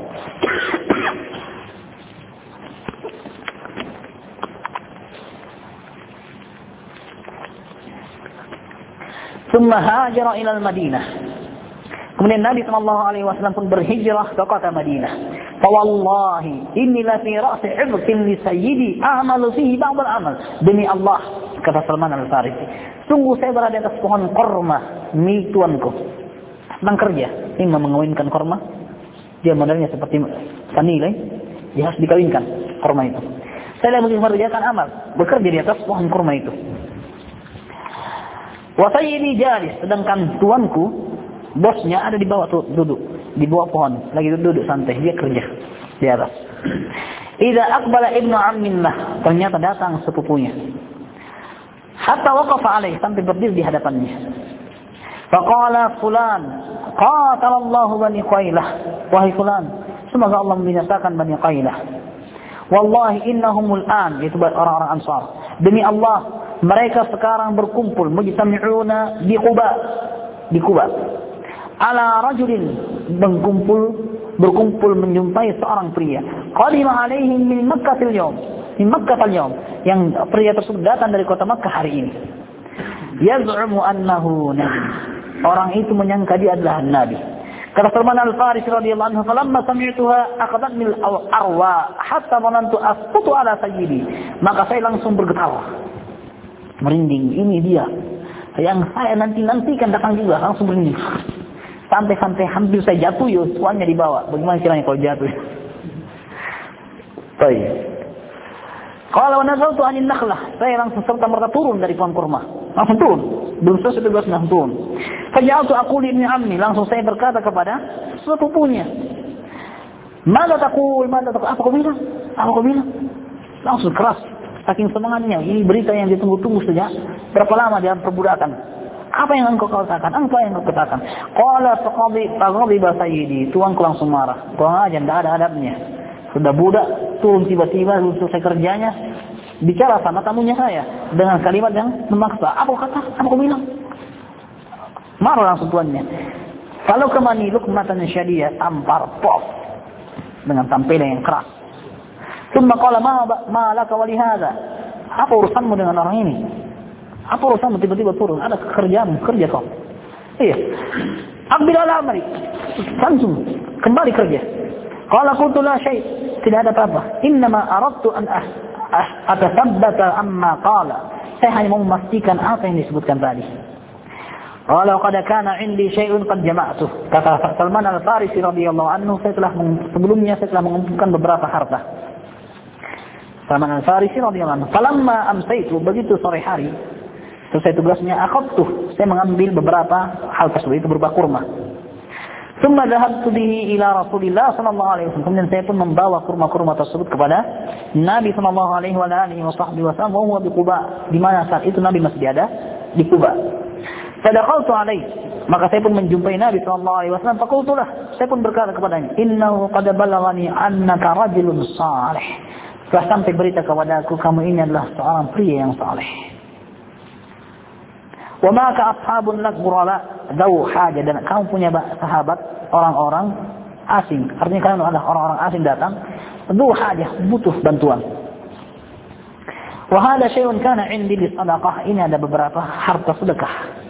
Thumma hajara ila al-Madinah, Kemudian Nabi Shallallahu Alaihi Wasallam pun berhijrah ke kota Madinah. Fawallahi inni la fi ra'si 'ibqin li sayyidi a'malu fihi ba'd al-amal. Demi Allah, kata Salman Al-Farisi, sungguh saya berada di atas pohon korma milik tuanku. Sedang kerja, ini mengawinkan korma. Dia modelnya seperti vanilai, dia harus dikawinkan korma itu. Saya lagi mengerjakan amal, bekerja di atas pohon korma itu. Wa sayyidi jalis, sedangkan tuanku, bosnya ada di bawah tuh, duduk di bawah pohon, lagi duduk santai, dia kerja di atas. Idza aqbala ibnu ammillah, ternyata datang sepupunya. Hatta waqafa alaihi, sampai berdiri di hadapannya. Faqala fulan, qatalallahu bani Qailah. Wahai fulan, semoga Allah membinasakan Bani Qailah. Wallahi innahumul an, itu orang-orang Ansar. Demi Allah, mereka sekarang berkumpul mujtami'una di Quba, di Quba. Ala rajulin, berkumpul berkumpul menjumpai seorang pria. Qadima alaihim min Makkah al-yawm, min Makkah al-yawm, yang pria tersebut datang dari kota Makkah hari ini. Yaz'umu annahu nabi. Orang itu menyangka dia adalah nabi. Kata Salman Al-Farisi radhiyallahu anhu, "Falamma sami'tuha aqadatni al-arwa hatta dhanantu asqutu ala sayyidi." Maka saya langsung bergetar. Merinding, ini dia yang saya nanti-nantikan datang juga, langsung merinding. Sampai-sampai hampir saya jatuh, ya tuannya dibawa. Bagaimana kiranya kalau jatuh? Baik. Kalau nazaltu anin nakhlah, saya langsung serta merta turun dari pohon kurma. Langsung turun. Belum selesai tugas langsung turun. Faja'altu aqulu ibni ammi, langsung saya berkata kepada sepupunya. Mada taqul, mada taqul, apa kau bilang? Apa kau bilang? Langsung keras. Saking semangatnya, ini berita yang ditunggu-tunggu sejak berapa lama dia perbudakan. Apa yang engkau katakan? Apa yang engkau katakan? Qala faqadi faqadi sayyidi, tuanku langsung marah. Tuan aja enggak ada adabnya. Sudah budak, turun tiba-tiba selesai kerjanya, bicara sama tamunya saya dengan kalimat yang memaksa. Apa kata? Apa kau bilang? Marah langsung tuannya. Kalau kemani lukmatan syadiyah, tampar pop dengan tampilan yang keras. Tsumma qala ma ma laka wa li hadha? Apa urusanmu dengan orang ini? Apa urusanmu tiba-tiba turun? Ada kerjaan, kerja kau. Iya. Ambil ala amri. Langsung kembali kerja. Qala qultu la syai', tidak ada apa-apa. Innama aradtu an atathabbata amma qala. Saya hanya mau memastikan apa yang disebutkan tadi. Qala qad kana 'indi syai'un qad jama'tuh. Kata Salman Al-Farisi radhiyallahu anhu, saya telah sebelumnya saya telah mengumpulkan beberapa harta. Salman Al-Farisi radhiyallahu anhu, falamma amsaytu, begitu sore hari selesai tugasnya, akhadtu, saya mengambil beberapa hal tersebut, itu berupa kurma. Tsumma dhahabtu bihi ila Rasulillah sallallahu alaihi wasallam, kemudian saya pun membawa kurma-kurma tersebut kepada Nabi sallallahu alaihi wa alihi wasallam, wa huwa bi Quba, di mana saat itu Nabi masih ada di Quba. Fadakhaltu alaihi, maka saya pun menjumpai Nabi sallallahu alaihi wasallam, faqultu lah, saya pun berkata kepadanya, innahu qad balaghani annaka rajulun salih. Telah sampai berita kepadaku, kamu ini adalah seorang pria yang saleh. Wa ma ka ashabun lak burala daw haja, dan kamu punya sahabat orang-orang asing. Artinya kalian adalah orang-orang asing datang, daw haja, butuh bantuan. Wa hada syai'un kana 'indi li sadaqah, ini ada beberapa harta sedekah.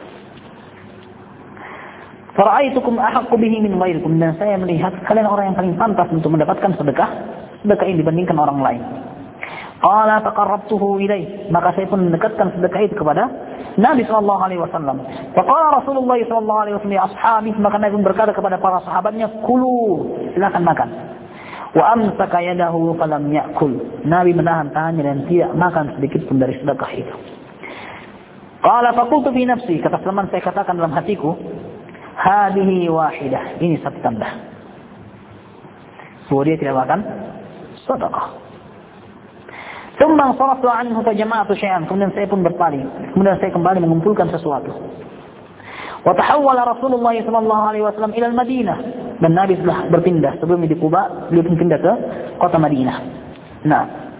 Fara'aitukum ahaqqu bihi min ghairikum, dan saya melihat kalian orang yang paling pantas untuk mendapatkan sedekah, sedekah ini dibandingkan orang lain. Qala faqarrabtuhu ilaih, maka saya pun mendekatkan sedekah itu kepada Nabi sallallahu alaihi wasallam. Faqala Rasulullah sallallahu alaihi wasallam li ashabi, maka Nabi berkata kepada para sahabatnya, kulu, silakan makan. Wa amsaka yadahu falam ya'kul, Nabi menahan tangannya dan tidak makan sedikit pun dari sedekah itu. Qala faqultu fi nafsi, kata Salman, saya katakan dalam hatiku, hadhihi wahidah, ini satu tanda bahwa dia tidak makan sedekah. Tsumma saraftu anhu fa jama'tu syai'an, kemudian saya pun berpaling, kemudian saya kembali mengumpulkan sesuatu. Wa tahawwala Rasulullah sallallahu alaihi wasallam ila al-Madinah, dan Nabi telah berpindah, sebelum di Quba beliau pun pindah ke kota Madinah. Nah,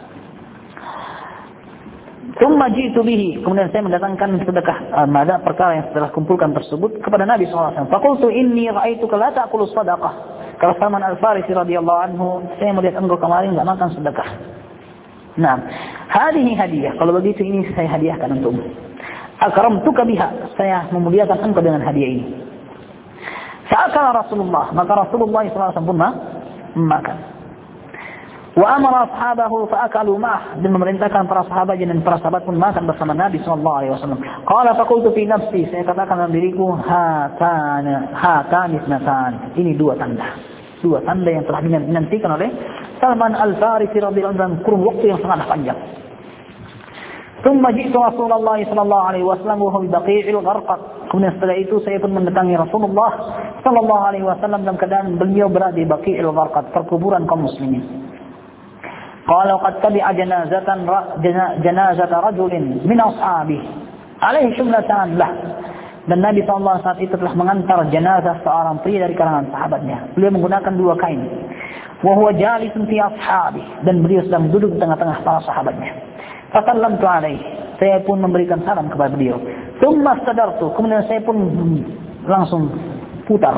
tsumma ji'tu bihi, kemudian saya mendatangkan sedekah mada perkara yang setelah kumpulkan tersebut kepada Nabi sallallahu alaihi wasallam. Faqultu inni ra'aituka la ta'kulu sadaqah. Kalau Salman Al-Farisi radhiyallahu anhu, saya melihat engkau kemarin enggak makan sedekah. Nah, hadhihi hadiah. Kalau begitu ini saya hadiahkan untukmu. Akramtuka biha, saya memuliakan engkau dengan hadiah ini. Fa'akala Rasulullah, maka Rasulullah sallallahu alaihi wasallam pun makan. Wa amara ashabahu fa'akalu ma'ah, dan memerintahkan para sahabat dan para sahabat pun makan bersama Nabi sallallahu alaihi wasallam. Qala faqultu fi nafsi, saya katakan dalam diriku, hatana hatani ithnatan, ini dua tanda. Dua tanda yang telah dinantikan oleh Salman Al-Farisi radhiyallahu anhu dalam kurun waktu yang sangat panjang. Thumma ji'tu Rasulullah sallallahu alaihi wasallam wa huwa bi Baqi'il Gharqad. Kemudian setelah itu saya pun mendatangi Rasulullah sallallahu alaihi wasallam dalam keadaan beliau berada di Baqi'il Gharqad, perkuburan kaum muslimin. Qala qad tabi'a janazatan janazata rajulin min ashabihi alaihi shumlatan lah. Dan Nabi sallallahu alaihi wasallam saat itu telah mengantar jenazah seorang pria dari kalangan sahabatnya. Beliau menggunakan dua kain. Wa huwa jalisun fi ashabihi, dan beliau sedang duduk di tengah-tengah para sahabatnya. Fasallamtu alaihi, saya pun memberikan salam kepada beliau. Tsumma stadartu, kemudian saya pun langsung putar.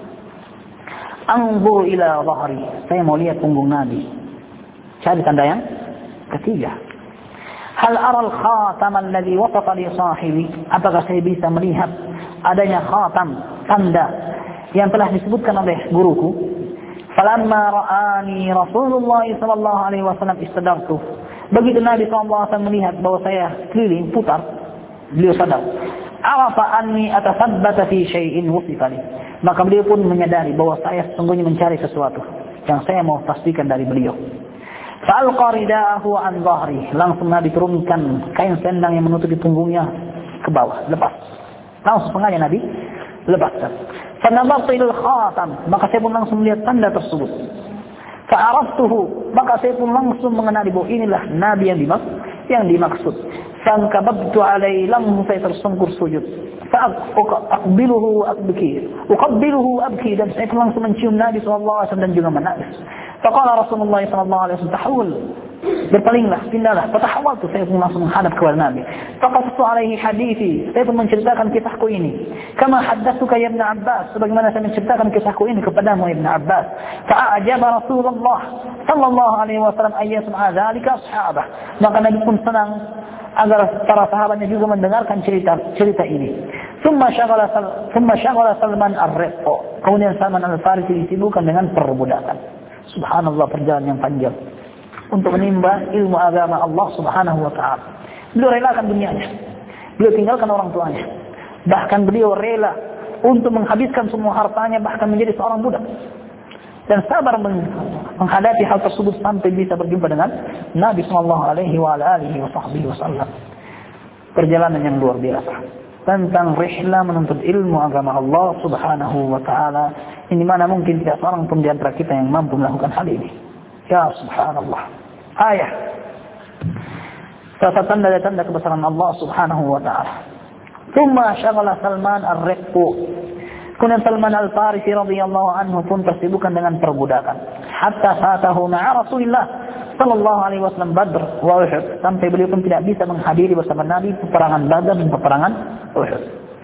Anzur ila dhahri, saya mau lihat punggung Nabi. Cari tanda yang ketiga. Hal aral khatam alladhi wasafa li sahibi, apakah saya bisa melihat adanya khatam, tanda yang telah disebutkan oleh guruku. Falamma ra'ani Rasulullah sallallahu alaihi wasallam istadartu, begitu Nabi sallallahu alaihi wasallam melihat bahwa saya keliling putar, beliau sadar. Arafa anni atasabbata fi syai'in wusifa li, maka beliau pun menyadari bahwa saya sesungguhnya mencari sesuatu yang saya mau pastikan dari beliau. Fa'alqa rida'ahu an dhahri, langsung Nabi turunkan kain selendang yang menutupi punggungnya ke bawah, lepas. Langsung sengaja Nabi lepaskan. Fanadhartu ilal khatam, maka saya pun langsung melihat tanda tersebut. Fa'araftuhu, maka saya pun langsung mengenali bahwa inilah Nabi yang dimaksud. Yang dimaksud. Fankababtu alaihi, langsung saya tersungkur sujud. Fa'aqbiluhu abki, uqabbiluhu abki, dan saya pun langsung mencium Nabi sallallahu alaihi wasallam dan juga menangis. Faqala Rasulullah sallallahu alaihi wasallam, tahawul, berpalinglah, pindahlah. Fatahawaltu, saya pun langsung menghadap kepada Nabi. Faqastu alaihi hadithi, saya pun menceritakan kisahku ini. Kama haddatsuka ya Ibn Abbas, sebagaimana saya menceritakan kisahku ini kepadamu Ibn Abbas. Fa'ajaba Rasulullah sallallahu alaihi wasallam ayyasma'a dzalika ashabah, maka Nabi pun senang agar para sahabatnya juga mendengarkan cerita cerita ini. Thumma syaghala thumma syaghala Salman ar-Riqq, kemudian Salman Al-Farisi disibukkan dengan perbudakan. Subhanallah, perjalanan yang panjang untuk menimba ilmu agama Allah Subhanahu wa ta'ala. Beliau relakan dunianya, beliau tinggalkan orang tuanya, bahkan beliau rela untuk menghabiskan semua hartanya, bahkan menjadi seorang budak, dan sabar menghadapi hal tersebut sampai bisa berjumpa dengan Nabi sallallahu alaihi wa alihi wasallam. Perjalanan yang luar biasa tentang rihlah menuntut ilmu agama Allah Subhanahu wa ta'ala, ini mana mungkin tidak seorang pun di antara kita yang mampu melakukan hal ini. Ya subhanallah. Ayah, salah tanda-tanda kebesaran Allah Subhanahu wa ta'ala. Tsumma syaghala Salman ar-Riqq, kemudian Salman Al-Farisi radhiyallahu anhu pun tersibukkan dengan perbudakan. Hatta fatahu ma'a Rasulillah sallallahu alaihi wasallam Badr wa Uhud, sampai beliau pun tidak bisa menghadiri bersama Nabi peperangan Badr dan peperangan Uhud.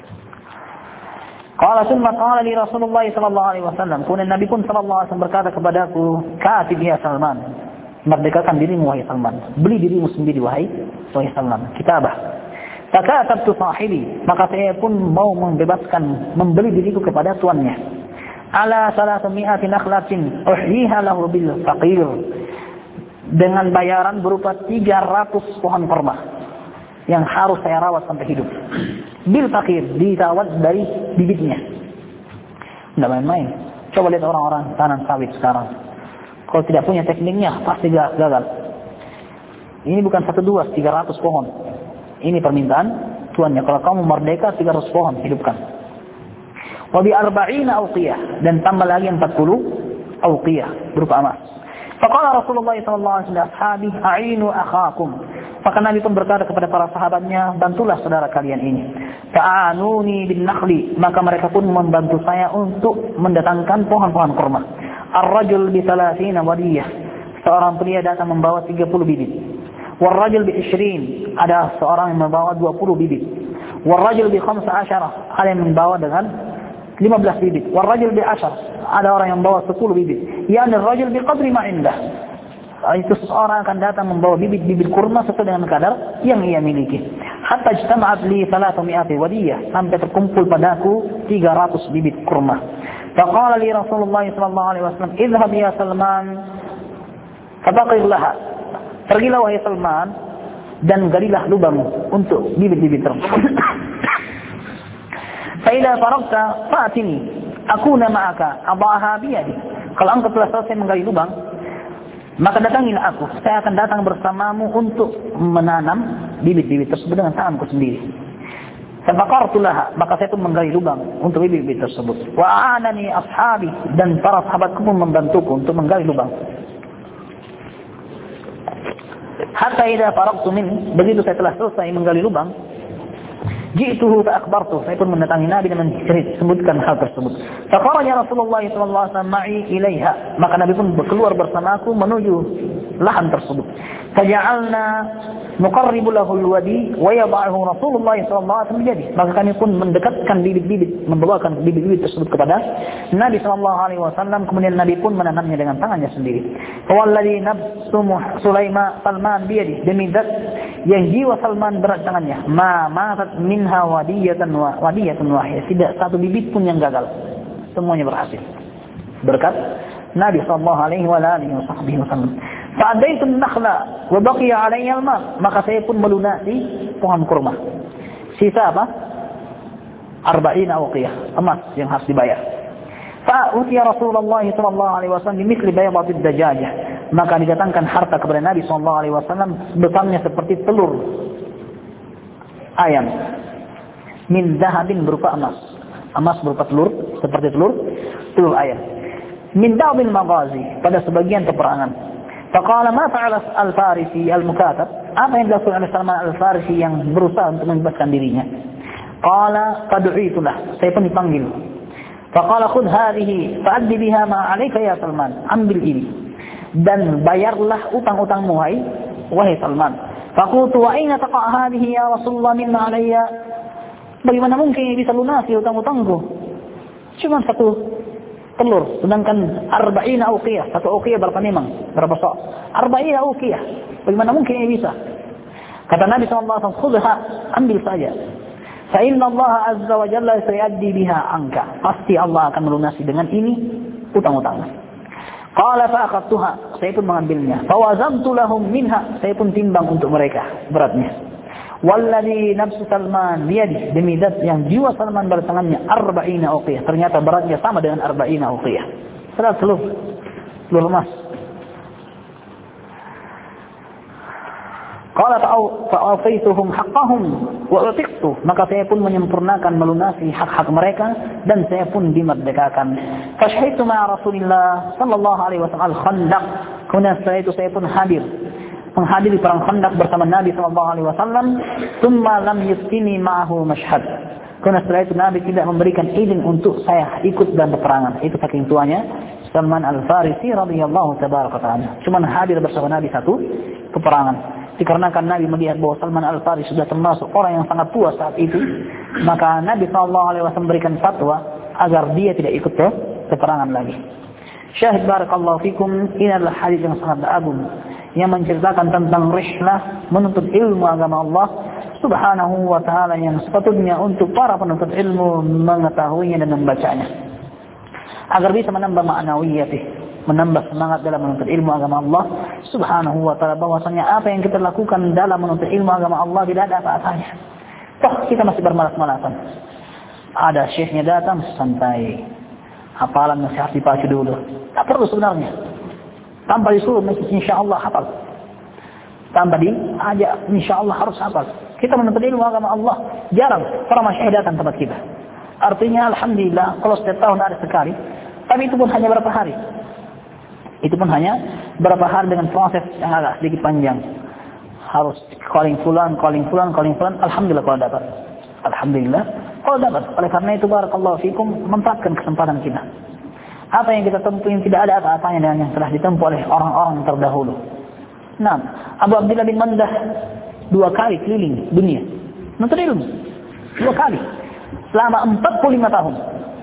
Qala thumma qala li Rasulullah sallallahu alaihi wasallam, kemudian Nabi pun sallallahu alaihi wasallam berkata kepadaku, katib ya Salman, merdekakan dirimu wahai Salman, beli dirimu sendiri wahai wahai Salman, kitabah. Fakatabtu sahibi, maka saya pun mau membebaskan, membeli diriku kepada tuannya. Ala salasami'ati nakhlatin uhyiha lahu bil faqir, dengan bayaran berupa tiga ratus pohon kurma yang harus saya rawat sampai hidup. Bil faqir, dirawat dari bibitnya. Tidak main-main. Coba lihat orang-orang tanam sawit sekarang. Kalau tidak punya tekniknya pasti gagal. Ini bukan satu dua, tiga ratus pohon. Ini permintaan tuannya. Kalau kamu merdeka, tiga ratus pohon hidupkan. Wa bi arba'ina awqiyah, dan tambah lagi empat puluh awqiyah berupa emas. Faqala Rasulullah sallallahu alaihi wasallam ashabi a'inu akhakum, maka Nabi pun berkata kepada para sahabatnya, bantulah saudara kalian ini. Ta'anuni bin nakhli, maka mereka pun membantu saya untuk mendatangkan pohon-pohon kurma. Ar-rajul bi thalathina wadiyah, seorang pria datang membawa tiga puluh bibit. War-rajul bi ishrin, ada seorang yang membawa dua puluh bibit. War-rajul bi khamsa asyara, ada yang membawa dengan lima belas bibit. War-rajul bi ashar, ada orang yang membawa sepuluh bibit. Yani ar-rajul bi qadri ma indah, itu seseorang akan datang membawa bibit-bibit kurma sesuai dengan kadar yang ia miliki. Hatta ijtama'at li thalathami'ati wadiyah, sampai terkumpul padaku tiga ratus bibit kurma. Faqala li Rasulullah sallallahu alaihi wasallam, "Idhhab ya Salman, fataqir laha." Pergilah wahai Salman dan galilah lubang untuk bibit-bibit tersebut. Fa idza faragta fa'tini, akuna ma'aka, adhaha bi yadi. Kalau engkau telah selesai menggali lubang, maka datangilah aku. Saya akan datang bersamamu untuk menanam bibit-bibit tersebut dengan tanganku sendiri. Faqartu laha, maka saya pun menggali lubang untuk bibit-bibit tersebut. Wa aanani ashabi, dan para sahabatku pun membantuku untuk menggali lubang. Hatta idza faragtu min, begitu saya telah selesai menggali lubang, ji'tuhu fa akhbartu, saya pun mendatangi Nabi dan menceritakan sebutkan hal tersebut. Faqala Rasulullah sallallahu alaihi wasallam ma'i ilaiha, maka Nabi pun keluar bersamaku menuju lahan tersebut. Faja'alna nuqarribu lahu alwadi wa yad'ahu Rasulullah sallallahu alaihi wasallam biyadihi, maka kami pun mendekatkan bibit-bibit, membawakan bibit-bibit tersebut kepada Nabi sallallahu alaihi wasallam, kemudian Nabi pun menanamnya dengan tangannya sendiri. Walladzi nafsu Sulaiman Salman biyadihi, demi zat yang jiwa Salman berat tangannya, ma matat minha wadiyatan wa wadiyatan wahidah, tidak satu bibit pun yang gagal, semuanya berhasil berkat Nabi sallallahu alaihi wasallam. Fa'adaitu an-nakhla wa baqiya 'alayya al-ma', maka saya pun melunasi pohon kurma. Sisa apa? arba'ina uqiyah, emas yang harus dibayar. Fa'utiya Rasulullah sallallahu alaihi wasallam bimithli baydatid dajajah, maka didatangkan harta kepada Nabi sallallahu alaihi wasallam besarnya seperti telur ayam, min dhahabin berupa emas, emas berupa telur seperti telur telur ayam, min da'bil maghazi, pada sebagian peperangan. Faqala ma fa'ala al-Farisi al-mukatab, apa yang dilakukan oleh Salman al-Farisi yang berusaha untuk membebaskan dirinya? Qala fad'uitu lah, saya pun dipanggil. Faqala khudh hadhihi fa'addi biha ma 'alayka ya Salman, ambil ini dan bayarlah utang-utangmu wahai wahai Salman. Faqultu wa aina taqa hadhihi ya Rasulullah mimma 'alayya, bagaimana mungkin bisa lunasi utang-utangku? Cuma satu telur, sedangkan arba'ina uqiyah, satu uqiyah berapa memang? Berapa sok? arba'ina uqiyah. Bagaimana mungkin ini bisa? Kata Nabi sallallahu alaihi wasallam, khudha, ambil saja. Fa inna Allah azza wa jalla sayaddi biha anka. Pasti Allah akan melunasi dengan ini utang-utang. Qala fa akhadtuha, saya pun mengambilnya. Fa wazamtu lahum minha, saya pun timbang untuk mereka beratnya. Walladzi nafsu Salman biyadi, demi zat yang jiwa Salman pada tangannya, arba'ina uqiyah, ternyata beratnya sama dengan arba'ina uqiyah. Salah telur telur emas. Qala fa'afaituhum haqqahum wa utiqtu, maka saya pun menyempurnakan melunasi hak-hak mereka dan saya pun dimerdekakan. Fashhidtu ma'a Rasulillah sallallahu alaihi wasallam al-Khandaq, kemudian setelah itu saya pun hadir menghadiri perang Khandaq bersama Nabi sallallahu alaihi wasallam. Tsumma lam yuftini ma'ahu mashhad, karena setelah itu Nabi tidak memberikan izin untuk saya ikut dalam peperangan. Itu saking tuanya Salman al-Farisi radhiyallahu tabaraka ta'ala, cuma hadir bersama Nabi satu peperangan. Dikarenakan Nabi melihat bahwa Salman al-Farisi sudah termasuk orang yang sangat tua saat itu, maka Nabi sallallahu alaihi wasallam memberikan fatwa agar dia tidak ikut ke peperangan lagi. Syahid barakallahu fikum, ini adalah hadis yang sangat agung yang menceritakan tentang rihlah menuntut ilmu agama Allah subhanahu wa ta'ala, yang sepatutnya untuk para penuntut ilmu mengetahuinya dan membacanya agar bisa menambah ma'nawiyatih, menambah semangat dalam menuntut ilmu agama Allah subhanahu wa ta'ala, bahwasanya apa yang kita lakukan dalam menuntut ilmu agama Allah tidak ada apa-apanya. Toh kita masih bermalas-malasan, ada syekhnya datang, santai, hafalan masih harus dipacu dulu, tak perlu sebenarnya. Tanpa disuruh insyaallah hafal, tanpa diajak insyaallah harus hafal. Kita menuntut ilmu agama Allah jarang para masyayikh datang tempat kita. Artinya alhamdulillah kalau setiap tahun ada sekali, tapi itu pun hanya berapa hari. Itu pun hanya berapa hari dengan proses yang agak sedikit panjang. Harus calling fulan, calling fulan, calling fulan. Alhamdulillah kalau dapat. Alhamdulillah kalau dapat. Oleh karena itu barakallahu fikum, manfaatkan kesempatan kita. Apa yang kita tempuh yang tidak ada apa-apanya dengan yang telah ditempuh oleh orang-orang terdahulu. Nah, Abu Abdullah bin Mandah dua kali keliling dunia menuntut ilmu, dua kali selama empat puluh lima tahun.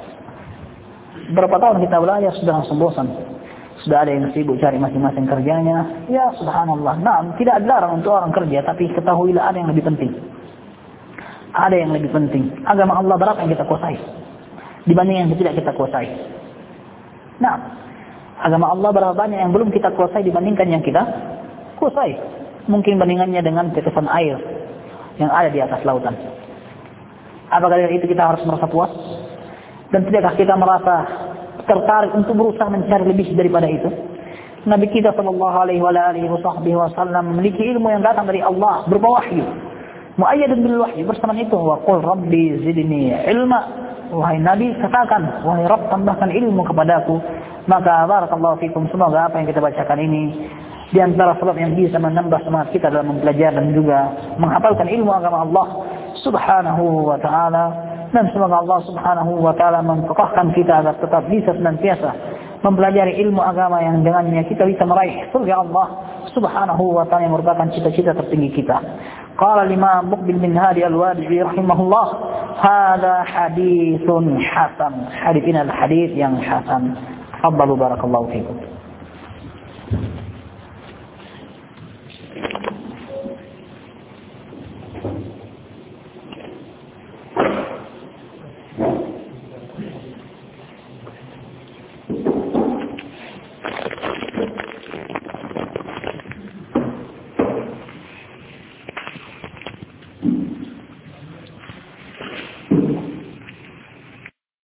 Berapa tahun kita belajar sudah langsung bosan, sudah ada yang sibuk cari masing-masing kerjanya. Ya subhanallah. Nah, tidak dilarang untuk orang kerja, tapi ketahuilah ada yang lebih penting. Ada yang lebih penting. Agama Allah berapa yang kita kuasai? dibanding yang tidak kita kuasai. Nah, agama Allah berapa banyak yang belum kita kuasai dibandingkan yang kita kuasai. Mungkin bandingannya dengan tetesan air yang ada di atas lautan. Apakah dari itu kita harus merasa puas? Dan tidakkah kita merasa tertarik untuk berusaha mencari lebih daripada itu? Nabi kita sallallahu alaihi wasallam memiliki ilmu yang datang dari Allah berupa wahyu. Muayyadun bil wahyu, bersama itu wa qul rabbi zidni ilma. Wahai Nabi, katakan, wahai Rabb, tambahkan ilmu kepadaku. Maka barakallahu fikum, semoga apa yang kita bacakan ini di antara sebab yang bisa menambah semangat kita dalam mempelajari dan juga menghafalkan ilmu agama Allah Subhanahu wa taala. Dan semoga Allah Subhanahu wa taala menkokohkan kita agar tetap bisa senantiasa mempelajari ilmu agama yang dengannya kita bisa meraih surga Allah Subhanahu wa taala yang merupakan cita-cita tertinggi kita. Qala Imam Muqbil bin Hadi Al-Wadi'i rahimahullah, hadza haditsun hasan. Hadits ini adalah hadits yang hasan. Tafadhalu barakallahu fikum.